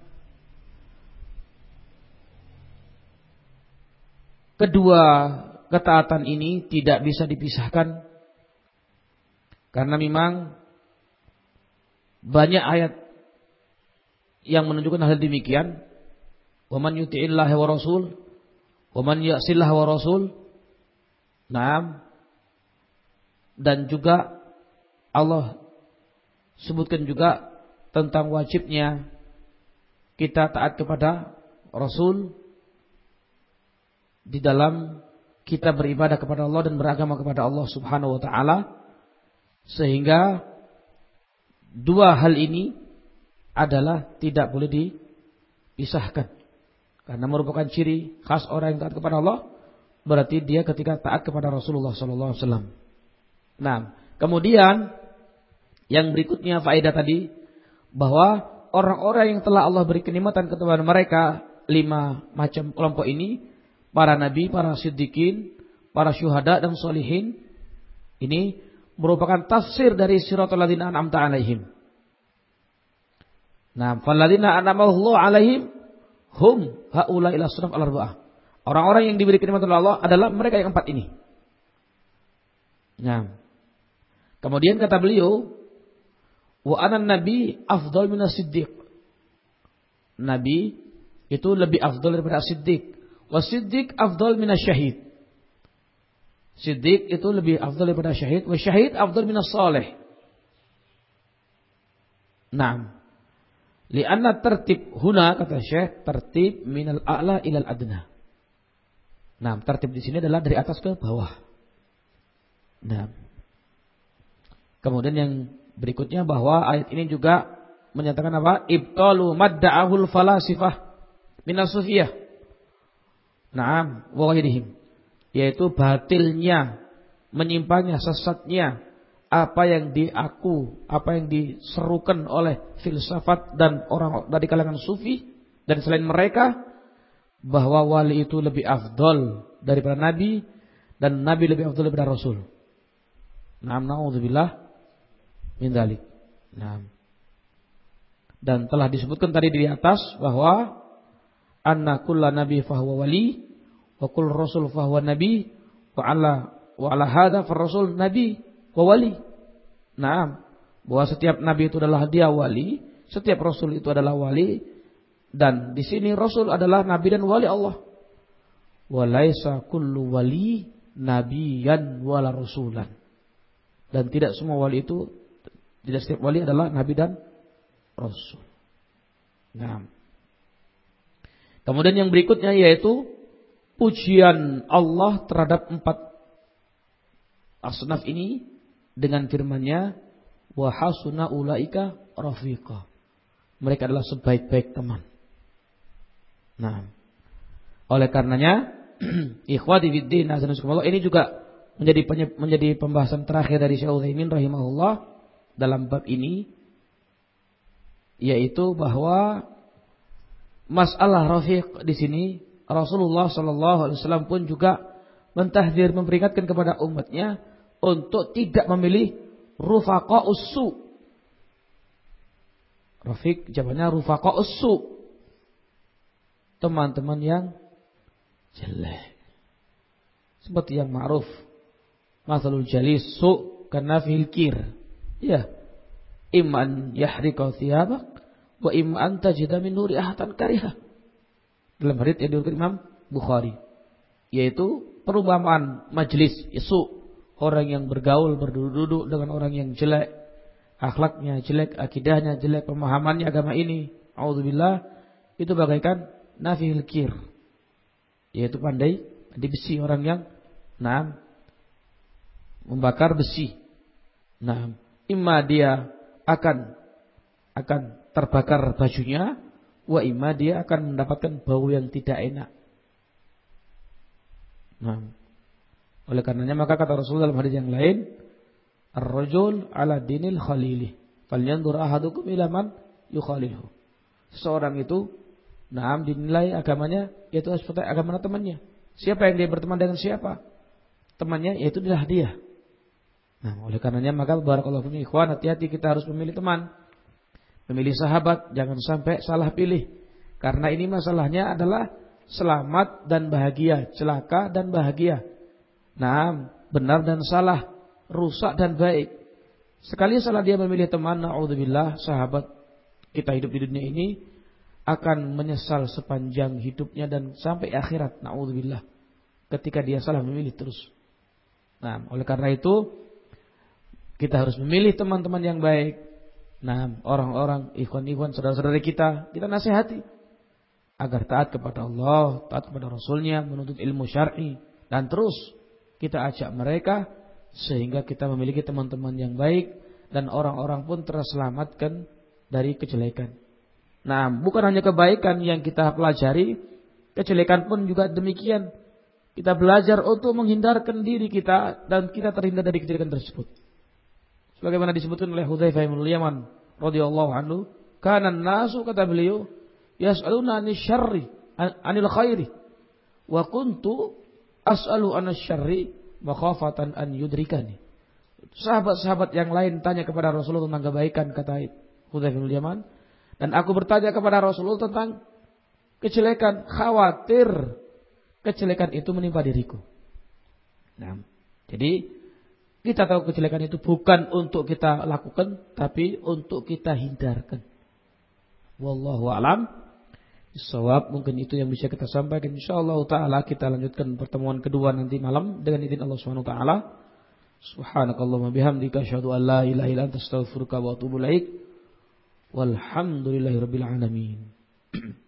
Kedua ketaatan ini tidak bisa dipisahkan, karena memang banyak ayat yang menunjukkan hal demikian. Wa man yuti'illaha wa rasul wa man ya'sillaha wa rasul. Naam. Dan juga Allah sebutkan juga tentang wajibnya kita taat kepada Rasul di dalam kita beribadah kepada Allah dan beragama kepada Allah Subhanahu wa taala, sehingga dua hal ini adalah tidak boleh dipisahkan, karena merupakan ciri khas orang yang taat kepada Allah, berarti dia ketika taat kepada Rasulullah sallallahu alaihi wasallam. Nah, kemudian yang berikutnya faedah tadi, bahwa orang-orang yang telah Allah beri kenikmatan kepada mereka, lima macam kelompok ini, para nabi, para siddiqin, para syuhada dan sholihin, ini merupakan tafsir dari siratal ladzina an'amta alaihim. Nah, falladzina an'amallahu alaihim hum haula'i al-asnaf al-arba'ah. Orang-orang yang diberi kenikmatan oleh Allah adalah mereka yang empat ini. Nah, kemudian kata beliau, wa anan nabi afdal minas siddiq. Nabi itu lebih afdal daripada siddiq. Wa siddiq afdal minas syahid. Siddiq itu lebih afdal daripada syahid. Wa syahid afdal minas salih. Naam. Lianna tertib huna, kata Syekh, tertib minal a'la ilal adna. Nah, tertib di sini adalah dari atas ke bawah. Nah, kemudian yang berikutnya bahwa ayat ini juga menyatakan apa? Ibtalu madda'ahul falasifah minas sufiyah. Naam, wa ghairihim. Yaitu batilnya, menyimpangnya, sesatnya apa yang diaku, apa yang diserukan oleh filsafat dan orang dari kalangan sufi dan selain mereka, bahwa wali itu lebih afdol daripada nabi dan nabi lebih afdol daripada rasul. Naam, na'udzubillah min dzalik. Naam. Dan telah disebutkan tadi di atas bahwa anna kulla nabi fahuwa wali wa kull rasul fahuwa nabi wa ala wa ala hadza far rasul nabi wa wali. Naam, bahwa setiap nabi itu adalah dia wali, setiap rasul itu adalah wali, dan di sini rasul adalah nabi dan wali Allah. Wa laisa kullu wali nabiyan wala rasulan. Dan tidak semua wali itu, tidak setiap wali adalah nabi dan rasul. Naam. Kemudian yang berikutnya yaitu pujian Allah terhadap empat asnaf ini dengan firman-Nya, wa hasuna ulaika rafiqa. Mereka adalah sebaik-baik teman. Nah, oleh karenanya ikhwati fiddin, azanakumullah, ini juga menjadi menjadi pembahasan terakhir dari Syekh Utsaimin rahimahullah dalam bab ini, yaitu bahwa masalah rafiq di sini Rasulullah sallallahu alaihi wasallam pun juga mentahdzir, memperingatkan kepada umatnya untuk tidak memilih rufaqa'us su. Rafiq jamannya rufaqa'us su. Teman-teman yang jelek. Seperti yang ma'ruf, mathalul jalis su kana fil kir. Ya. Imman yahrika thiyabak wa imman tajida min nuri ahatan kariha. Dalam hadits yang diriwayatkan Imam Bukhari, yaitu perumpamaan majlis isu, orang yang bergaul berduduk dengan orang yang jelek, akhlaknya jelek, akidahnya jelek, pemahamannya agama ini, auzubillah, itu bagaikan nafil kir, yaitu pandai di besi, orang yang nah membakar besi. Nah, imma dia akan akan terbakar bajunya, wa imma dia akan mendapatkan bau yang tidak enak. Nah, oleh karenanya maka kata Rasulullah dalam hadis yang lain, ar-rajul ala dinil khalili, falyanzur ahadukum ila man yukhalilhu. Seorang itu nah dinilai agamanya yaitu seperti agama temannya. Siapa yang dia berteman dengan siapa? Temannya yaitu adalah dia. Nah, oleh karenanya maka barakallahu fikum ikhwan, hati-hati kita harus memilih teman. Memilih sahabat, jangan sampai salah pilih. Karena ini masalahnya adalah selamat dan bahagia, celaka dan bahagia. Nah, benar dan salah, rusak dan baik. Sekali salah dia memilih teman, na'udzubillah, sahabat, kita hidup di dunia ini akan menyesal sepanjang hidupnya dan sampai akhirat, na'udzubillah, ketika dia salah memilih terus. Nah, oleh karena itu kita harus memilih teman-teman yang baik. Nah, orang-orang ikhwan-ikhwan, saudara-saudara kita, kita nasihati agar taat kepada Allah, taat kepada Rasulnya, menuntut ilmu syar'i, dan terus kita ajak mereka sehingga kita memiliki teman-teman yang baik dan orang-orang pun terselamatkan dari kejelekan. Nah, bukan hanya kebaikan yang kita pelajari, kejelekan pun juga demikian. Kita belajar untuk menghindarkan diri kita dan kita terhindar dari kejelekan tersebut. Sebagaimana disebutkan oleh Hudzaifah bin Yaman radhiyallahu anhu, kana an-nasu, kata beliau, yas'aluna 'anil syarri 'anil khairi wa kuntu as'alu 'anil syarri makhafatan an yudrikani. Sahabat-sahabat yang lain tanya kepada Rasulullah tentang kebaikan, kata Hudzaifah bin Yaman, dan aku bertanya kepada Rasulullah tentang kejelekan, khawatir kejelekan itu menimpa diriku. Nah, jadi kita tahu kejelekan itu bukan untuk kita lakukan, tapi untuk kita hindarkan. Wallahu a'lam bishawab. Mungkin itu yang bisa kita sampaikan. Insyaallah taala kita lanjutkan pertemuan kedua nanti malam dengan izin Allah Subhanahu wa taala. Subhanakallahumma bihamdika asyhadu an la ilaha illa anta astaghfiruka wa atubu ilaik. Walhamdulillahirabbil alamin.